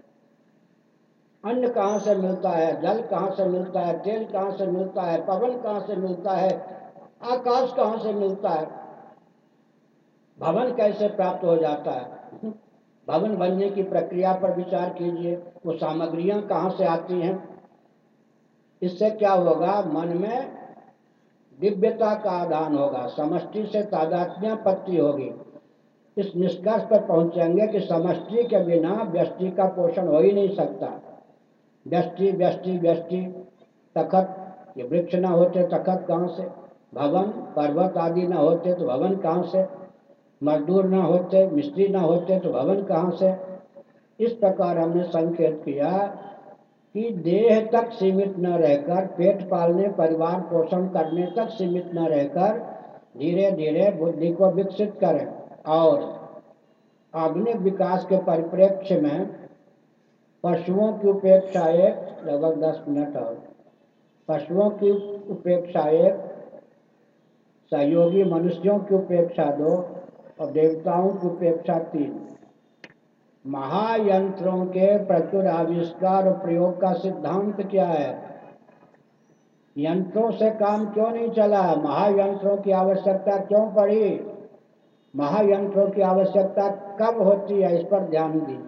A: अन्न कहाँ से मिलता है, जल कहाँ से मिलता है, तेल कहाँ से मिलता है, पवन कहाँ से मिलता है, आकाश कहाँ से मिलता है, भवन कैसे प्राप्त हो जाता है? भवन बनने की प्रक्रिया पर विचार कीजिए, वो सामग्रियां कहाँ से आती हैं। इससे क्या होगा, मन में दिव्यता का आदान होगा, समष्टि से तादात्म्यपत्ति होगी। इस निष्कर्ष पर पहुंचेंगे कि समष्टि के बिना व्यष्टि का पोषण हो ही नहीं सकता। व्यष्टि व्यष्टि व्यष्टि, तखत, ये वृक्ष न होते तखत कहाँ से, भवन पर्वत आदि न होते तो भवन कहाँ से, मजदूर न होते, मिस्त्री न होते तो भवन कहाँ से। इस प्रकार हमने संकेत किया कि देह तक सीमित न रहकर, पेट पालने परिवार पोषण करने तक सीमित न रहकर धीरे धीरे बुद्धि को विकसित करें। और आधुनिक विकास के परिप्रेक्ष्य में पशुओं की उपेक्षा एक, लगभग 10 मिनट और, पशुओं की उपेक्षा एक, सहयोगी मनुष्यों की उपेक्षा 2 और देवताओं की उपेक्षा 3। महायंत्रों के प्रचुर आविष्कार और प्रयोग का सिद्धांत क्या है। यंत्रों से काम क्यों नहीं चला, महायंत्रों की आवश्यकता क्यों पड़ी, महायंत्रों की आवश्यकता कब होती है, इस पर ध्यान दीजिए।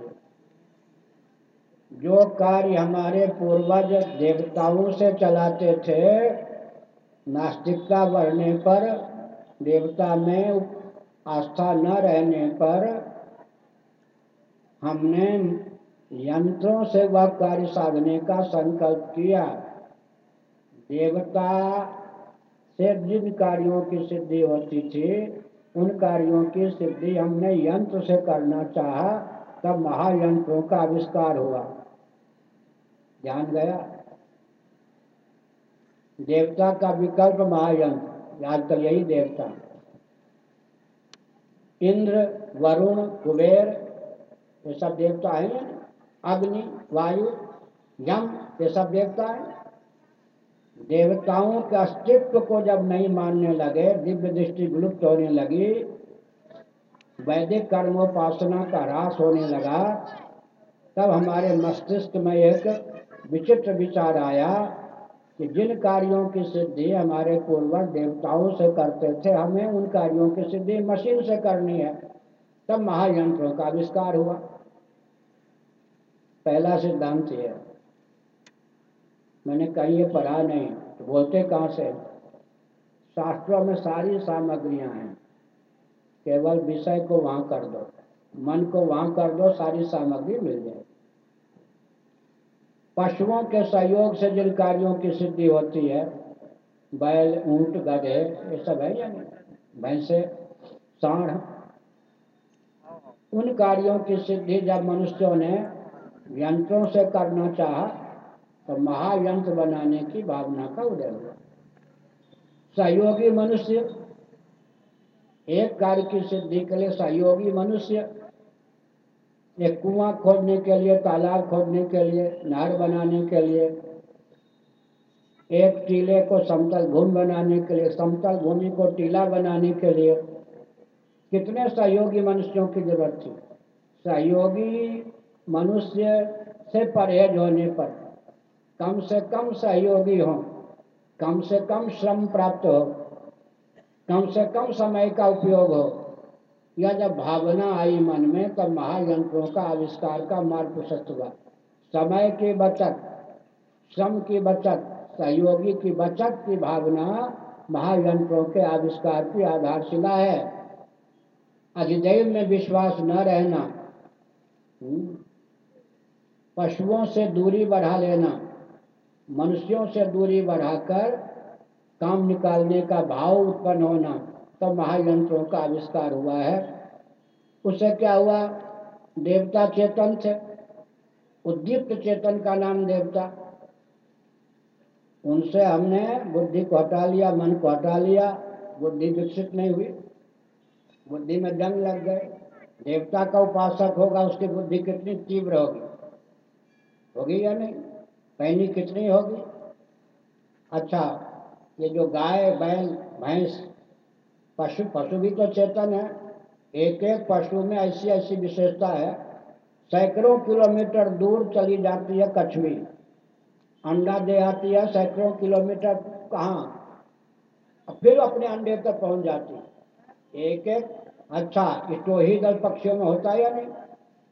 A: जो कार्य हमारे पूर्वज देवताओं से चलाते थे, नास्तिकता बढ़ने पर, देवता में आस्था न रहने पर हमने यंत्रों से वह कार्य साधने का संकल्प किया। देवता से जिन कार्यों की सिद्धि होती थी, उन कार्यों की सिद्धि हमने यंत्र से करना चाहा, तब महायंत्रों का आविष्कार हुआ। ध्यान गया, देवता का विकल्प महायंत्र, आजकल यही देवता। इंद्र, वरुण, कुबेर, ये सब देवता हैं। अग्नि, वायु, यम, ये सब देवता हैं। देवताओं के अस्तित्व को जब नहीं मानने लगे, दिव्य दृष्टि विलुप्त होने लगी, वैदिक कर्मोपासना का ह्रास होने लगा, तब हमारे मस्तिष्क में एक विचित्र विचार आया कि जिन कार्यों की सिद्धि हमारे पूर्वज देवताओं से करते थे, हमें उन कार्यों की सिद्धि मशीन से करनी है। तब महायंत्रों का आविष्कार हुआ। पहला सिद्धांत है। मैंने कहीं ये पढ़ा नहीं तो बोलते कहाँ से, शास्त्रों में सारी सामग्रियां हैं, केवल विषय को वहां कर दो, मन को वहां कर दो, सारी सामग्री मिल जाए। पशुओं के सहयोग से जिन कार्यों की सिद्धि होती है, बैल, ऊंट, गधे, ये सब है या नहीं, भैंसे, सांड, उन कार्यों की सिद्धि जब मनुष्यों ने यंत्रों से करना चाहा, तो महायंत्र बनाने की भावना का उदय हुआ। सहयोगी मनुष्य, एक कार्य की सिद्धि के लिए सहयोगी मनुष्य, एक कुआं खोदने के लिए, तालाब खोदने के लिए, नहर बनाने के लिए, एक टीले को समतल भूमि बनाने के लिए, समतल भूमि को टीला बनाने के लिए कितने सहयोगी मनुष्यों की जरूरत थी। सहयोगी मनुष्य से परहेज होने पर कम से कम सहयोगी हो, कम से कम श्रम प्राप्त हो, कम से कम समय का उपयोग हो, यह जब भावना आई मन में, तब महायंत्रों का आविष्कार का मार्ग प्रशस्त हुआ। समय की बचत, श्रम की बचत, सहयोगी की बचत की भावना महायंत्रों के आविष्कार की आधारशिला है। अधिदैव में विश्वास न रहना, पशुओं से दूरी बढ़ा लेना, मनुष्यों से दूरी बढ़ाकर काम निकालने का भाव उत्पन्न होना, तब महायंत्रों का आविष्कार हुआ है। उससे क्या हुआ, देवता चेतन थे, उद्दीप्त चेतन का नाम देवता, उनसे हमने बुद्धि को हटा लिया, मन को हटा लिया, बुद्धि विकसित नहीं हुई, बुद्धि में जंग लग गए। देवता का उपासक होगा, उसकी बुद्धि कितनी तीव्र होगी, होगी या नहीं, पैनी कितनी होगी। अच्छा, ये जो गाय, बैल, भैंस, पशु, पशु भी तो चेतन है। एक एक पशु में ऐसी ऐसी विशेषता है, सैकड़ों किलोमीटर दूर चली जाती है कछुई, अंडा दे आती है सैकड़ों किलोमीटर, कहाँ, फिर अपने अंडे तक पहुंच जाती है। एक एक, अच्छा, ये तो ही दल पक्षियों में होता है या नहीं,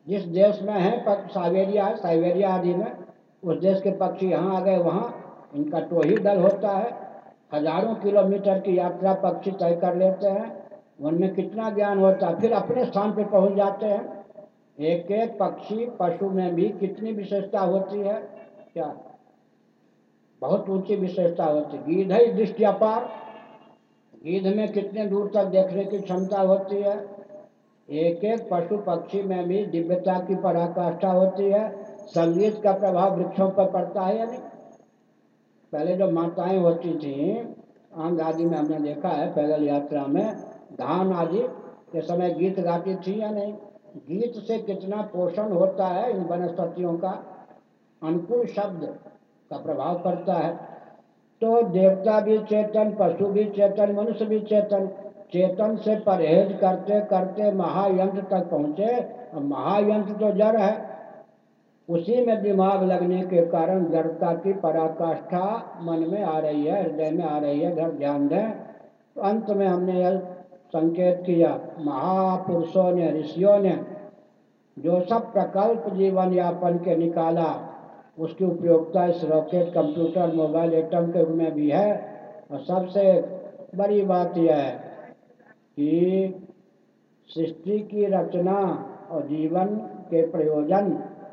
A: जिस देश में है साइबेरिया साइबेरिया आदि में, उस देश के पक्षी यहाँ आ गए, वहाँ इनका तो ही दल होता है। हजारों किलोमीटर की यात्रा पक्षी तय कर लेते हैं, उनमें कितना ज्ञान होता है, फिर अपने स्थान पर पहुँच जाते हैं। एक एक पक्षी पशु में भी कितनी विशेषता होती है, क्या बहुत ऊंची विशेषता होती है। गीध ही दृष्टि अपार, गीध में कितने दूर तक देखने की क्षमता होती है। एक एक पशु पक्षी में भी दिव्यता की पराकाष्ठा होती है। संगीत का प्रभाव वृक्षों पर पड़ता है या नहीं। पहले जो माताएं होती थी आंग आदि में, हमने देखा है पैदल यात्रा में, धान आदि के समय गीत गाती थी या नहीं। गीत से कितना पोषण होता है इन वनस्पतियों का, अनुकूल शब्द का प्रभाव पड़ता है। तो देवता भी चेतन, पशु भी चेतन, मनुष्य भी चेतन, चेतन से परहेज करते करते महायंत्र तक पहुँचे। और महायंत्र तो जड़ है, उसी में दिमाग लगने के कारण जड़ता की पराकाष्ठा मन में आ रही है, हृदय में आ रही है। घर ध्यान दें तो अंत में हमने यह संकेत किया, महापुरुषों ने, ऋषियों ने जो सब प्रकल्प जीवन यापन के निकाला, उसकी उपयोगिता इस रॉकेट, कंप्यूटर, मोबाइल, एटम के रूप में भी है। और सबसे बड़ी बात यह है कि सृष्टि की रचना और जीवन के प्रयोजन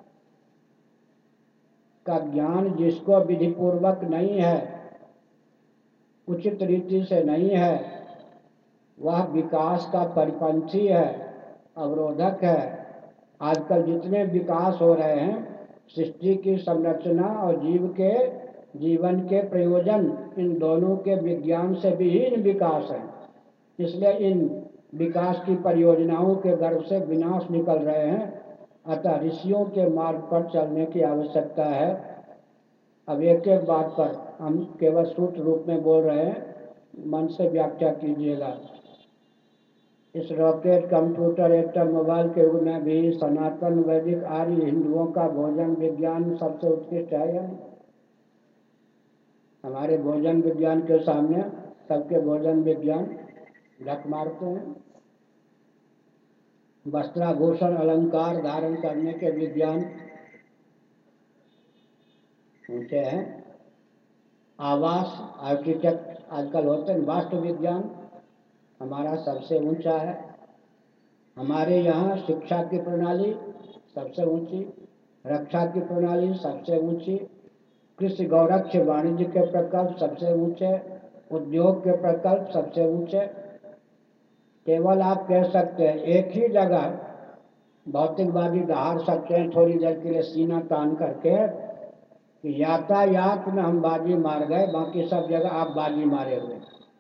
A: का ज्ञान जिसको विधिपूर्वक नहीं है, उचित रीति से नहीं है, वह विकास का परिपंथी है, अवरोधक है। आजकल जितने विकास हो रहे हैं, सृष्टि की संरचना और जीव के जीवन के प्रयोजन, इन दोनों के विज्ञान से विहीन विकास है। इसलिए इन विकास की परियोजनाओं के गर्भ से विनाश निकल रहे हैं। अतः ऋषियों के मार्ग पर चलने की आवश्यकता है। अब एक एक बात पर हम केवल सूत्र रूप में बोल रहे हैं, मन से व्याख्या कीजिएगा। इस रॉकेट, कंप्यूटर, एटम, मोबाइल के युग में भी सनातन वैदिक आर्य हिंदुओं का भोजन विज्ञान सबसे उत्कृष्ट है या नहीं। हमारे भोजन विज्ञान के सामने सबके भोजन विज्ञान ढक मारते हैं। वस्त्राभूषण अलंकार धारण करने के विज्ञान ऊंचे हैं। आवास, आर्किटेक्ट आजकल होते हैं, वास्तु विज्ञान हमारा सबसे ऊंचा है। हमारे यहाँ शिक्षा की प्रणाली सबसे ऊंची, रक्षा की प्रणाली सबसे ऊंची, कृषि गौरक्ष वाणिज्य के प्रकल्प सबसे ऊंचे, उद्योग के प्रकल्प सबसे ऊंचे। केवल आप कह सकते हैं एक ही जगह भौतिकवादी दहाड़ सकते हैं थोड़ी देर के लिए सीना तान करके कि यातायात में हम बाजी मार गए, बाकी सब जगह आप बाजी मारे हुए।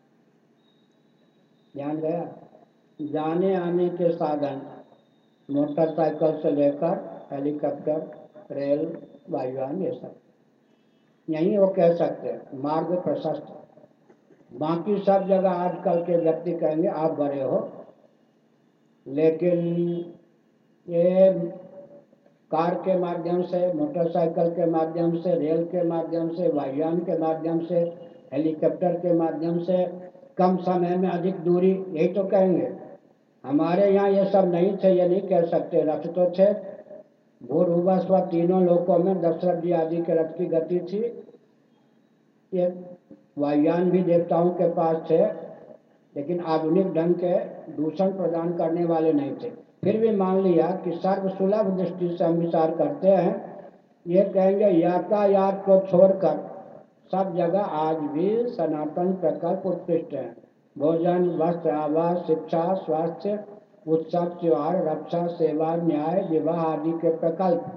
A: ध्यान गया। जाने आने के साधन मोटरसाइकिल से लेकर हेलीकॉप्टर, रेल, वायुयान, ये सब यहीं वो कह सकते हैं मार्ग प्रशस्त। बाकी सब जगह आजकल के व्यक्ति कहेंगे आप बड़े हो, लेकिन ये कार के माध्यम से, मोटरसाइकिल के माध्यम से, रेल के माध्यम से, वायुयान के माध्यम से, हेलीकॉप्टर के माध्यम से कम समय में अधिक दूरी, यही तो कहेंगे। हमारे यहाँ ये सब नहीं थे, ये नहीं कह सकते। रथ तो थे, भूर्भुवस्व तीनों लोकों में दशरथ जी आदि के रथ की गति थी। ये वायुयान भी देवताओं के पास थे, लेकिन आधुनिक ढंग के दूषण प्रदान करने वाले नहीं थे। फिर भी मान लिया कि सर्वसुलभ दृष्टि से हम विचार करते हैं, ये कहेंगे यातायात को छोड़कर सब जगह आज भी सनातन प्रकल्प उत्कृष्ट हैं। भोजन, वस्त्र, आवास, शिक्षा, स्वास्थ्य, उत्सव, त्योहार, रक्षा, सेवा, न्याय, विवाह आदि के प्रकल्प।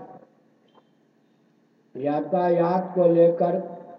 A: यातायात को लेकर,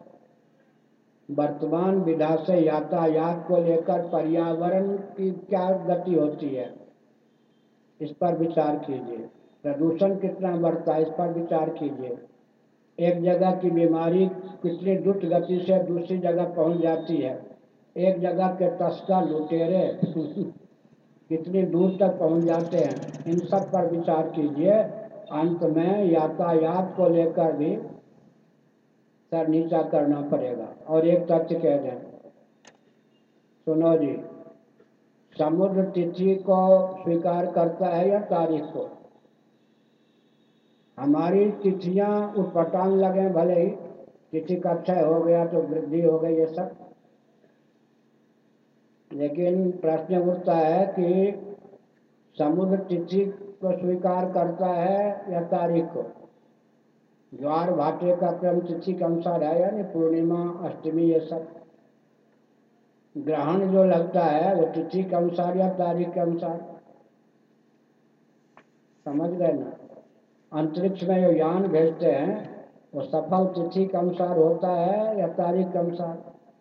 A: वर्तमान विधा से यातायात को लेकर पर्यावरण की क्या गति होती है, इस पर विचार कीजिए। प्रदूषण कितना बढ़ता है, इस पर विचार कीजिए। एक जगह की बीमारी कितनी द्रुत गति से दूसरी जगह पहुंच जाती है। एक जगह के तस्कर, लुटेरे कितनी दूर तक पहुंच जाते हैं, इन सब पर विचार कीजिए। अंत में यातायात को लेकर भी सर नीचा करना पड़ेगा। और एक तथ्य कह दें, सुनो जी, समुद्र तिथि को स्वीकार करता है या तारीख को? हमारी तिथियां उटपटांग लगे, भले ही तिथि का क्षय हो गया तो वृद्धि हो गई, ये सब, लेकिन प्रश्न उठता है कि समुद्र तिथि को स्वीकार करता है या तारीख को? ज्वार भाटे का क्रम तिथि के अनुसार है, यानी पूर्णिमा, अष्टमी, ये सब। ग्रहण जो लगता है वो तिथि के अनुसार या तारीख के अनुसार? समझ गए ना? अंतरिक्ष में जो यान भेजते हैं वो सफल तिथि के अनुसार होता है या तारीख के अनुसार?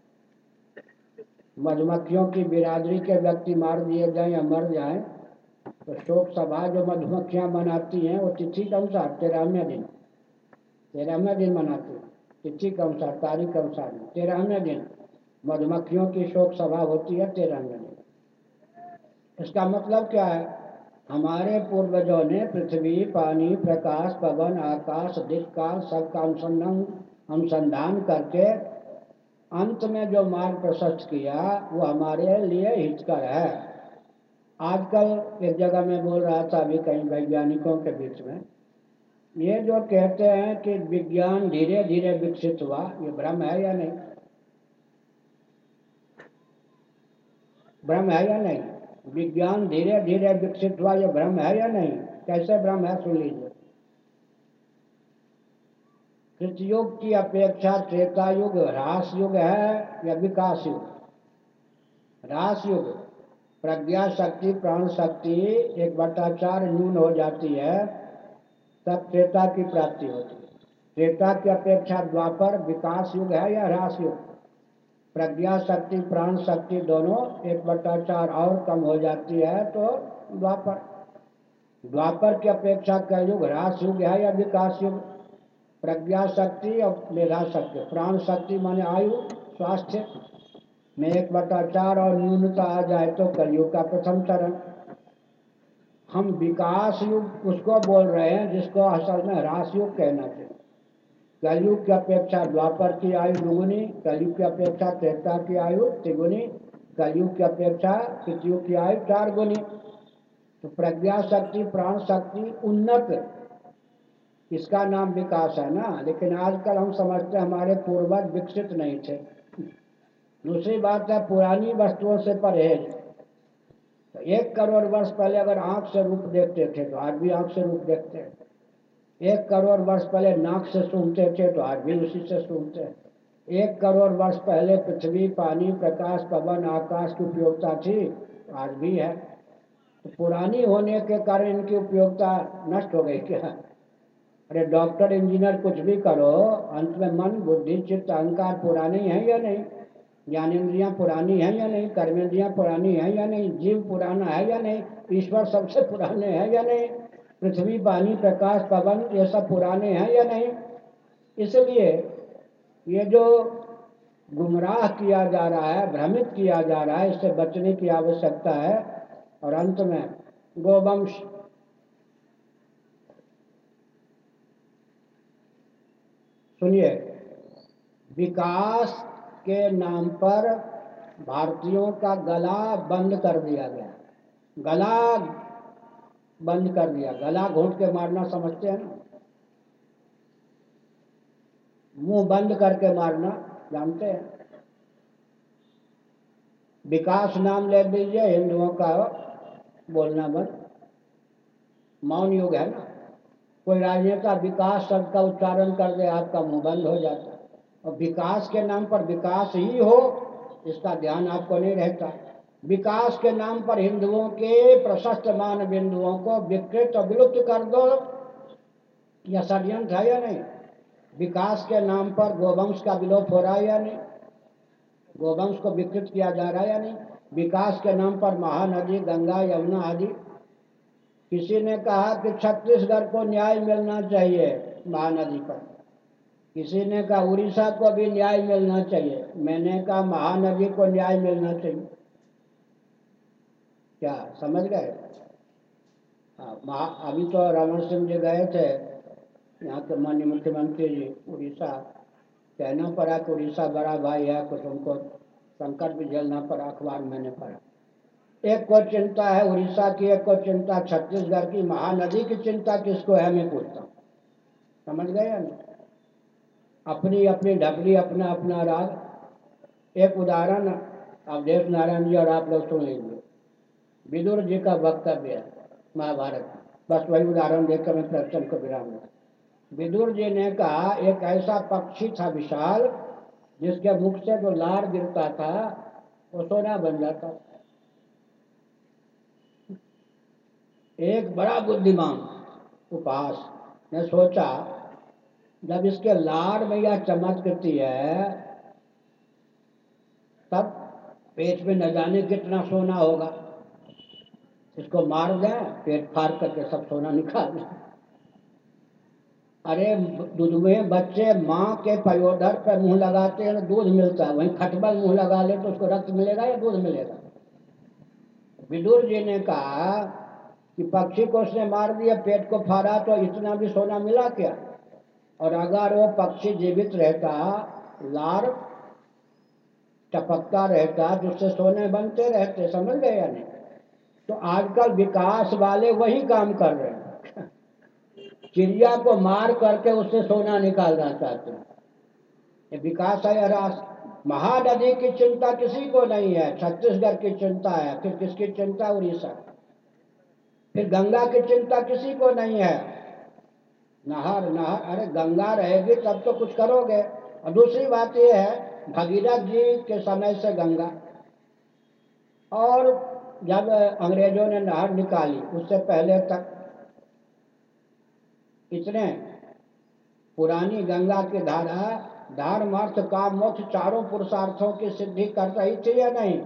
A: मधुमक्खियों की बिरादरी के व्यक्ति मार दिए जाएं या मर जाएं तो शोक सभा जो मधुमक्खियां मनाती हैं वो तिथि के अनुसार 13वें दिन, 13वें दिन मनाती हैं, तिथि के अनुसार, तारीख के अनुसार। 13वें दिन मधुमक्खियों की शोक सभा होती है, 13वें दिन। इसका मतलब क्या है? हमारे पूर्वजों ने पृथ्वी, पानी, प्रकाश, पवन, आकाश, दिक् काल सबका अनुसंधान करके अंत में जो मार्ग प्रशस्त किया वो हमारे लिए हितकर है। आजकल एक जगह मैं बोल रहा था अभी कहीं वैज्ञानिकों के बीच में, ये जो कहते हैं कि विज्ञान धीरे धीरे विकसित हुआ, ये भ्रम है या नहीं? भ्रम है या नहीं? विज्ञान धीरे धीरे विकसित हुआ, ये भ्रम है या नहीं? कैसे भ्रम है, सुन लीजिए। कृतयुग की अपेक्षा त्रेता युग ह्रास युग है या विकास युग? ह्रास युग। प्रज्ञा शक्ति, प्राण शक्ति 1/4 न्यून हो जाती है, तब त्रेता की प्राप्ति होती है। त्रेता की अपेक्षा द्वापर विकास युग है या ह्रास युग? प्रज्ञा शक्ति, प्राण शक्ति दोनों 1/4 और कम हो जाती है तो द्वापर। द्वापर की अपेक्षा कलयुग ह्रास युग है या विकास युग? प्रज्ञा शक्ति और मेधा शक्ति, प्राण शक्ति माने आयु, स्वास्थ्य में 1/4 और न्यूनता आ जाए तो कलयुग का प्रथम चरण। हम विकास युग उसको बोल रहे हैं जिसको असल में ह्रास युग कहना चाहिए। कलयुग की अपेक्षा द्वापर की आयु दुगुनी, कलयुग की अपेक्षा त्रेता की आयु तिगुनी, कलयुग की अपेक्षा कृतयुग की आयु 4 गुनी। तो प्रज्ञा शक्ति, प्राण शक्ति उन्नत, इसका नाम विकास है ना। लेकिन आजकल हम समझते हैं हमारे पूर्वज विकसित नहीं थे। दूसरी बात है पुरानी वस्तुओं से परहेज। तो 1 करोड़ वर्ष पहले अगर आंख से रूप देखते थे तो आज भी आंख से रूप देखते हैं। 1 करोड़ वर्ष पहले नाक से सूंघते थे तो आज भी उसी से सूंघते हैं। 1 करोड़ वर्ष पहले पृथ्वी, पानी, प्रकाश, पवन, आकाश की उपयोगिता थी, आज भी है। तो पुरानी होने के कारण इनकी उपयोगिता नष्ट हो गई क्या? अरे डॉक्टर, इंजीनियर कुछ भी करो, अंत में मन, बुद्धि, चित्त, अहंकार पुराने हैं या नहीं? ज्ञानेंद्रियां पुरानी हैं या नहीं? कर्मेंद्रियां पुरानी हैं या नहीं? जीव पुराना है या नहीं? ईश्वर सबसे पुराने हैं या नहीं? पृथ्वी, पानी, प्रकाश, पवन ये सब पुराने हैं या नहीं? इसलिए ये जो गुमराह किया जा रहा है, भ्रमित किया जा रहा है, इससे बचने की आवश्यकता है। और अंत में गोवंश, सुनिए, विकास के नाम पर भारतीयों का गला बंद कर दिया गया। गला बंद कर दिया, गला घोंट के मारना समझते हैं ना? मुंह बंद करके मारना जानते हैं? विकास नाम ले लीजिए, हिंदुओं का बोलना बंद, मौन युग है ना। कोई राजनेता विकास शब्द का उच्चारण कर दे, आपका मुंह बंद हो जाता है। और विकास के नाम पर विकास ही हो इसका ध्यान आपको नहीं रहता। विकास के नाम पर हिंदुओं के प्रशस्त मान बिंदुओं को विकृत और विलुप्त कर दो, यह षड्यंत्र है या नहीं? विकास के नाम पर गोवंश का विलोप हो रहा है या नहीं? गोवंश को विकृत किया जा रहा है या नहीं? विकास के नाम पर महानदी, गंगा, यमुना आदि। किसी ने कहा कि छत्तीसगढ़ को न्याय मिलना चाहिए महानदी पर, किसी ने कहा उड़ीसा को भी न्याय मिलना चाहिए, मैंने कहा महानदी को न्याय मिलना चाहिए। क्या समझ गए? हाँ, अभी तो रमन सिंह जी गए थे, यहाँ के माननीय मुख्यमंत्री जी उड़ीसा, कहना पड़ा कि उड़ीसा बड़ा भाई है, कुछ उनको संकट भी झेलना पड़ा, अखबार मैंने पढ़ा। एक को चिंता है उड़ीसा की, एक को चिंता छत्तीसगढ़ की, महानदी की चिंता किसको है मैं पूछता हूँ? समझ गए या नहीं? अपनी अपनी ढकली, अपना अपना राग। एक उदाहरण अवधेश नारायण जी और आप लोग सुन लीजिए। विदुर जी का वक्तव्य है महाभारत में, बस वही उदाहरण देकर मैं प्रवचन को विराम दूं। विदुर जी ने कहा एक ऐसा पक्षी था विशाल, जिसके मुख से जो लार गिरता था वो सोना बन जाता था। एक बड़ा बुद्धिमान उपहास ने सोचा, जब इसके लार में यह चमकती है तब पेट में न जाने कितना सोना होगा, इसको मार दें, पेट फाड़ करके सब सोना निकाल दें। अरे दूध में बच्चे माँ के पयोधर पर मुंह लगाते हैं दूध मिलता है, वहीं खटबल मुंह लगा ले तो उसको रक्त मिलेगा या दूध मिलेगा? विदुर जी ने कहा कि पक्षी को उसने मार दिया, पेट को फाड़ा, तो इतना भी सोना मिला क्या? और अगर वो पक्षी जीवित रहता, लार टपकता रहता, जिससे सोने बनते रहते। समझ गए या नहीं? तो आजकल विकास वाले वही काम कर रहे हैं। चिड़िया को मार करके उससे सोना निकालना चाहते हैं। ये विकास है या ह्रास? महानदी की चिंता किसी को नहीं है, छत्तीसगढ़ की चिंता है। फिर किसकी चिंता? उड़ीसा। फिर गंगा की चिंता किसी को नहीं है। नहर नहर, अरे गंगा रहेगी तब तो कुछ करोगे। और दूसरी बात यह है, भगीरथ जी के समय से गंगा, और जब अंग्रेजों ने नहर निकाली उससे पहले तक इतने पुरानी गंगा की धारा धर्म अर्थ काम मोक्ष चारों पुरुषार्थों की सिद्धि कर रही थी या नहीं?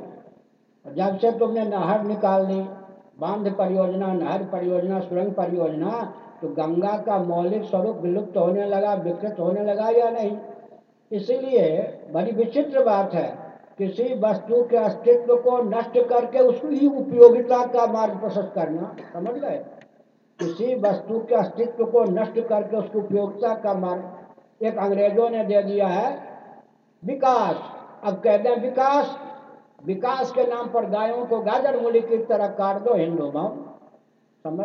A: जब से तुमने नहर निकाल ली, बांध परियोजना, नहर परियोजना, सुरंग परियोजना, तो गंगा का मौलिक स्वरूप विलुप्त होने लगा, विकृत होने लगा या नहीं? इसीलिए बड़ी विचित्र बात है, किसी वस्तु के अस्तित्व को नष्ट करके उसकी उपयोगिता का मार्ग प्रशस्त करना। समझ गए? किसी वस्तु के अस्तित्व को नष्ट करके उसकी उपयोगिता का मार्ग एक अंग्रेजों ने दे दिया है, विकास। अब कहते हैं विकास, विकास के नाम पर गायों को गाजर मूली की तरह काट दो हिंदू भाव। समझ?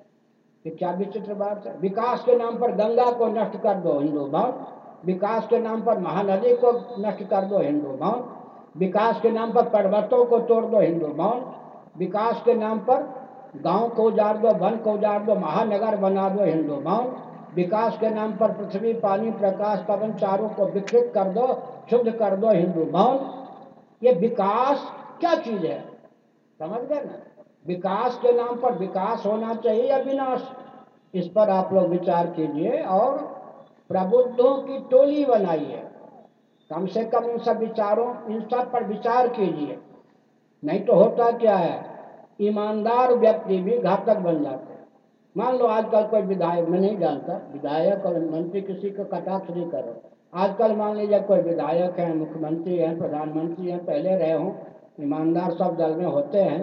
A: ये क्या विचित्र बात है। विकास के नाम पर गंगा को नष्ट कर दो हिंदू भाव, विकास के नाम पर महानदी को नष्ट कर दो हिंदू भाव, विकास के नाम पर पर्वतों को तोड़ दो हिंदू भाव, विकास के नाम पर गांव को उजाड़ दो, वन को उजाड़ दो, महानगर बना दो हिंदू भाव, विकास के नाम पर पृथ्वी, पानी, प्रकाश, पवन चारों को विकृत कर दो, शुद्ध कर दो हिंदू भाव। ये विकास क्या चीज है? समझ गए ना? विकास के नाम पर विकास होना चाहिए या विनाश? इस पर आप लोग विचार कीजिए और प्रबुद्धों की टोली बनाइए। कम से कम इन सब विचारों, इन सब पर विचार कीजिए। नहीं तो होता क्या है, ईमानदार व्यक्ति भी घातक बन जाते हैं। मान लो आजकल कोई विधायक, मैं नहीं जानता, विधायक और मंत्री किसी को कटाक्ष नहीं करो, आजकल मान लीजिए कोई विधायक है, मुख्यमंत्री है, प्रधानमंत्री है, पहले रहे हों, ईमानदार सब दल में होते हैं,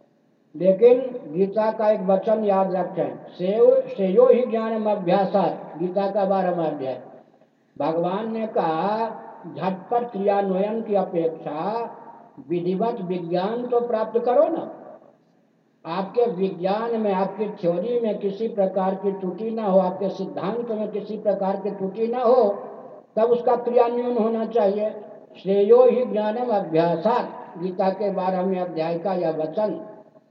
A: लेकिन गीता का एक वचन याद रखें, श्रेयो ही ज्ञानम अभ्यासात्, गीता का 12वां अध्याय। भगवान ने कहा झटपट क्रियान्वयन की अपेक्षा विधिवत विज्ञान तो प्राप्त करो ना। आपके विज्ञान में, आपकी थ्योरी में किसी प्रकार की त्रुटि ना हो, आपके सिद्धांत में किसी प्रकार की त्रुटि ना हो, तब उसका क्रियान्वयन होना चाहिए। श्रेयो ही ज्ञानम अभ्यासात्, गीता के 12वें अध्याय का यह वचन।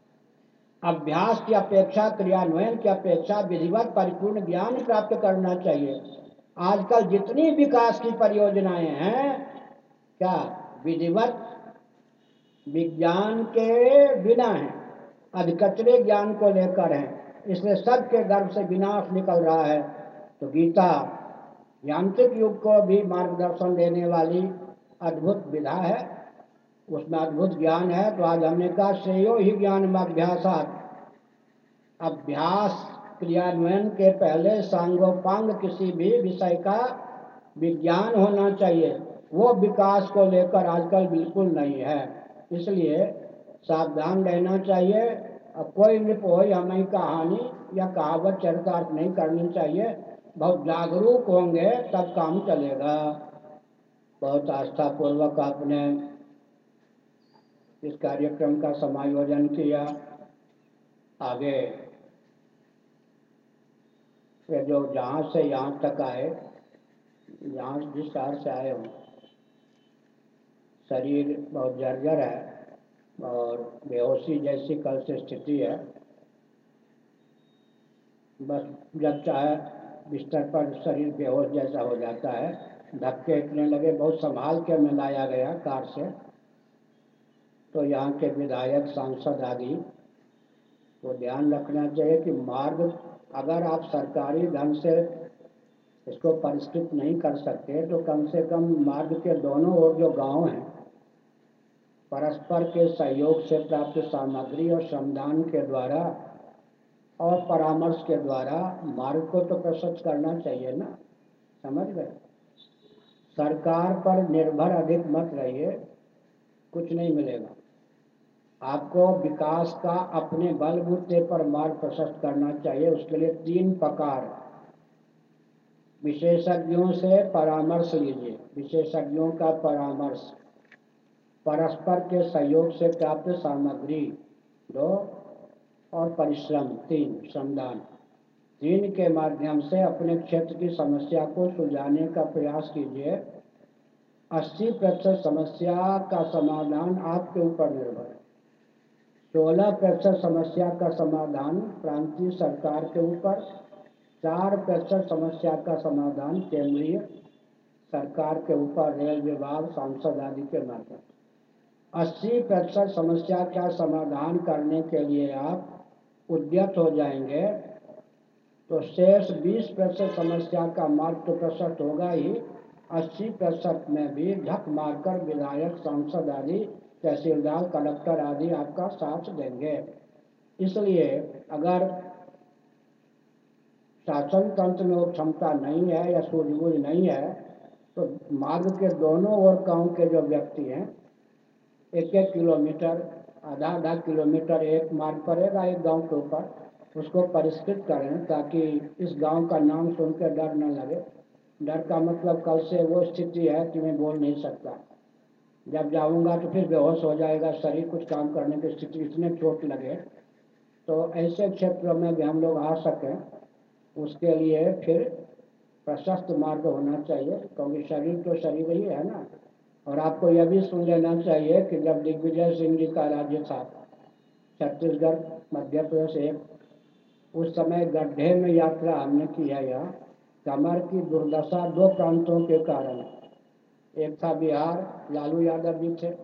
A: अभ्यास की अपेक्षा, क्रियान्वयन की अपेक्षा विधिवत परिपूर्ण ज्ञान प्राप्त करना चाहिए। आजकल जितनी विकास की परियोजनाएं हैं, क्या विधिवत विज्ञान के बिना हैं, अधकचरे ज्ञान को लेकर हैं, इसलिए सबके गर्भ से विनाश निकल रहा है। तो गीता यांत्रिक युग को भी मार्गदर्शन देने वाली अद्भुत विधा है, उसमें अद्भुत ज्ञान है। तो आज हमने कहा श्रेयो ही ज्ञान अभ्यासात्, अभ्यास क्रियान्वयन के पहले सांगोपांग किसी भी विषय का विज्ञान होना चाहिए। वो विकास को लेकर आजकल बिल्कुल नहीं है, इसलिए सावधान रहना चाहिए। अब कोई नृप हो या नई कहानी या कहावत चरितार्थ नहीं करनी चाहिए, बहुत जागरूक होंगे तब काम चलेगा। बहुत आस्थापूर्वक आपने इस कार्यक्रम का समायोजन किया। आगे ये जो जहाँ से यहाँ तक आए, जहाँ जिस शहर से आए हों, शरीर बहुत जर्जर है और बेहोशी जैसी कल से स्थिति है। बस जब चाहे बिस्तर पर शरीर बेहोश जैसा हो जाता है। धक्के इतने लगे, बहुत संभाल के में लाया गया कार से। तो यहाँ के विधायक, सांसद आदि को ध्यान रखना चाहिए कि मार्ग अगर आप सरकारी ढंग से इसको परिष्कृत नहीं कर सकते तो कम से कम मार्ग के दोनों ओर जो गांव हैं, परस्पर के सहयोग से प्राप्त सामग्री और श्रमदान के द्वारा और परामर्श के द्वारा मार्ग को तो प्रशस्त करना चाहिए ना। समझ गए? सरकार पर निर्भर अधिक मत रहिए, कुछ नहीं मिलेगा आपको। विकास का अपने बलबूते पर मार्ग प्रशस्त करना चाहिए। उसके लिए 3 प्रकार: विशेषज्ञों से परामर्श लीजिए, विशेषज्ञों का परामर्श, परस्पर के सहयोग से प्राप्त सामग्री 2, और परिश्रम 3, श्रमदान 3 के माध्यम से अपने क्षेत्र की समस्या को सुलझाने का प्रयास कीजिए। 80% समस्या का समाधान आपके ऊपर निर्भर है। 16% समस्या का समाधान प्रांतीय सरकार के ऊपर, 4% समस्या का समाधान केंद्रीय सरकार के ऊपर, रेल विभाग, सांसद आदि के माध्यम। 80% समस्या का समाधान करने के लिए आप उद्यत हो जाएंगे तो शेष 20% समस्या का मार्ग तो प्रशस्त होगा ही। 80% में भी झक मारकर विधायक, सांसद आदि, तहसीलदार, कलेक्टर आदि आपका साथ देंगे। इसलिए अगर शासन तंत्र में वो क्षमता नहीं है या सूझबूझ नहीं है तो मार्ग के दोनों ओर गांव के जो व्यक्ति हैं, 1-1 किलोमीटर, आधा किलोमीटर एक मार्ग पड़ेगा एक गांव के ऊपर, उसको परिष्कृत करें ताकि इस गांव का नाम सुनकर डर न लगे। डर का मतलब कल से वो स्थिति है कि मैं बोल नहीं सकता, जब जाऊंगा तो फिर बेहोश हो जाएगा शरीर, कुछ काम करने की स्थिति, इतने चोट लगे। तो ऐसे क्षेत्रों में भी हम लोग आ सकें, उसके लिए फिर प्रशस्त मार्ग होना चाहिए, क्योंकि शरीर तो शरीर ही है ना। और आपको यह भी सुन लेना चाहिए कि जब दिग्विजय सिंह जी का राज्य था, छत्तीसगढ़ मध्य प्रदेश एक, उस समय गड्ढे में यात्रा हमने की है। यहाँ कमर की दुर्दशा 2 प्रांतों के कारण। एक था बिहार, लालू यादव जी थे,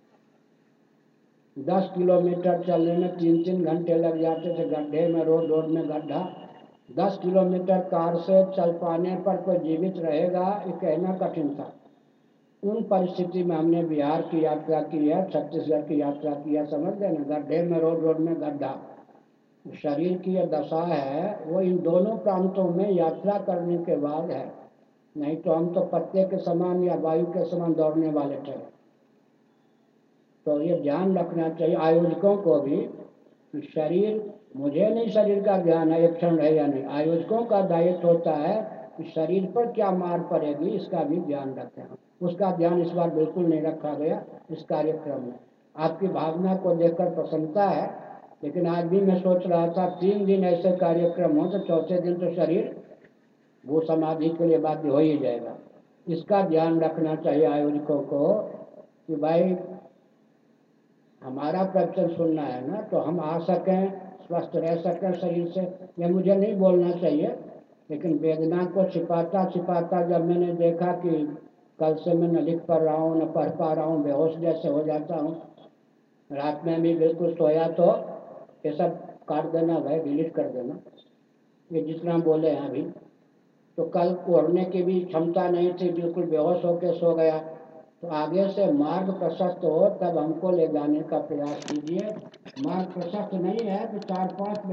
A: 10 किलोमीटर चलने में 3-3 घंटे लग जाते थे गड्ढे में, रोड में गड्ढा। 10 किलोमीटर कार से चल पाने पर कोई जीवित रहेगा ये कहना कठिन था। उन परिस्थिति में हमने बिहार की यात्रा की है, छत्तीसगढ़ की यात्रा की है। समझ गए ना? गड्ढे में, रोड में गड्ढा। शरीर की यह दशा है वो इन दोनों प्रांतों में यात्रा करने के बाद है, नहीं तो हम तो पत्ते के समान या वायु के समान दौड़ने वाले थे। तो ये ध्यान रखना चाहिए आयोजकों को भी कि शरीर, मुझे नहीं शरीर का ज्ञान है एक क्षण है या नहीं, आयोजकों का दायित्व होता है कि शरीर पर क्या मार पड़ेगी इसका भी ध्यान रखें। उसका ध्यान इस बार बिल्कुल नहीं रखा गया इस कार्यक्रम में। आपकी भावना को देखकर प्रसन्नता है, लेकिन आज भी मैं सोच रहा था 3 दिन ऐसे कार्यक्रम हो तो चौथे दिन तो शरीर वो समाधि के लिए बाध्य हो ही जाएगा। इसका ध्यान रखना चाहिए आयोजकों को कि भाई हमारा प्रवचन सुनना है ना, तो हम आ सकें, स्वस्थ रह सकें शरीर से। यह मुझे नहीं बोलना चाहिए, लेकिन वेदना को छिपाता छिपाता जब मैंने देखा कि कल से मैं न लिख पा रहा हूँ, न पढ़ पा रहा हूँ, बेहोश जैसे हो जाता हूँ, रात में भी बिल्कुल सोया, तो ये सब काट देना भाई, डिलीट कर देना, ये जितना बोले हैं अभी। तो कल पढ़ने की भी क्षमता नहीं थी, बिल्कुल बेहोश होकर सो गया। तो आगे से मार्ग प्रशस्त हो तब हमको ले जाने का प्रयास कीजिए। मार्ग प्रशस्त नहीं है तो 4-5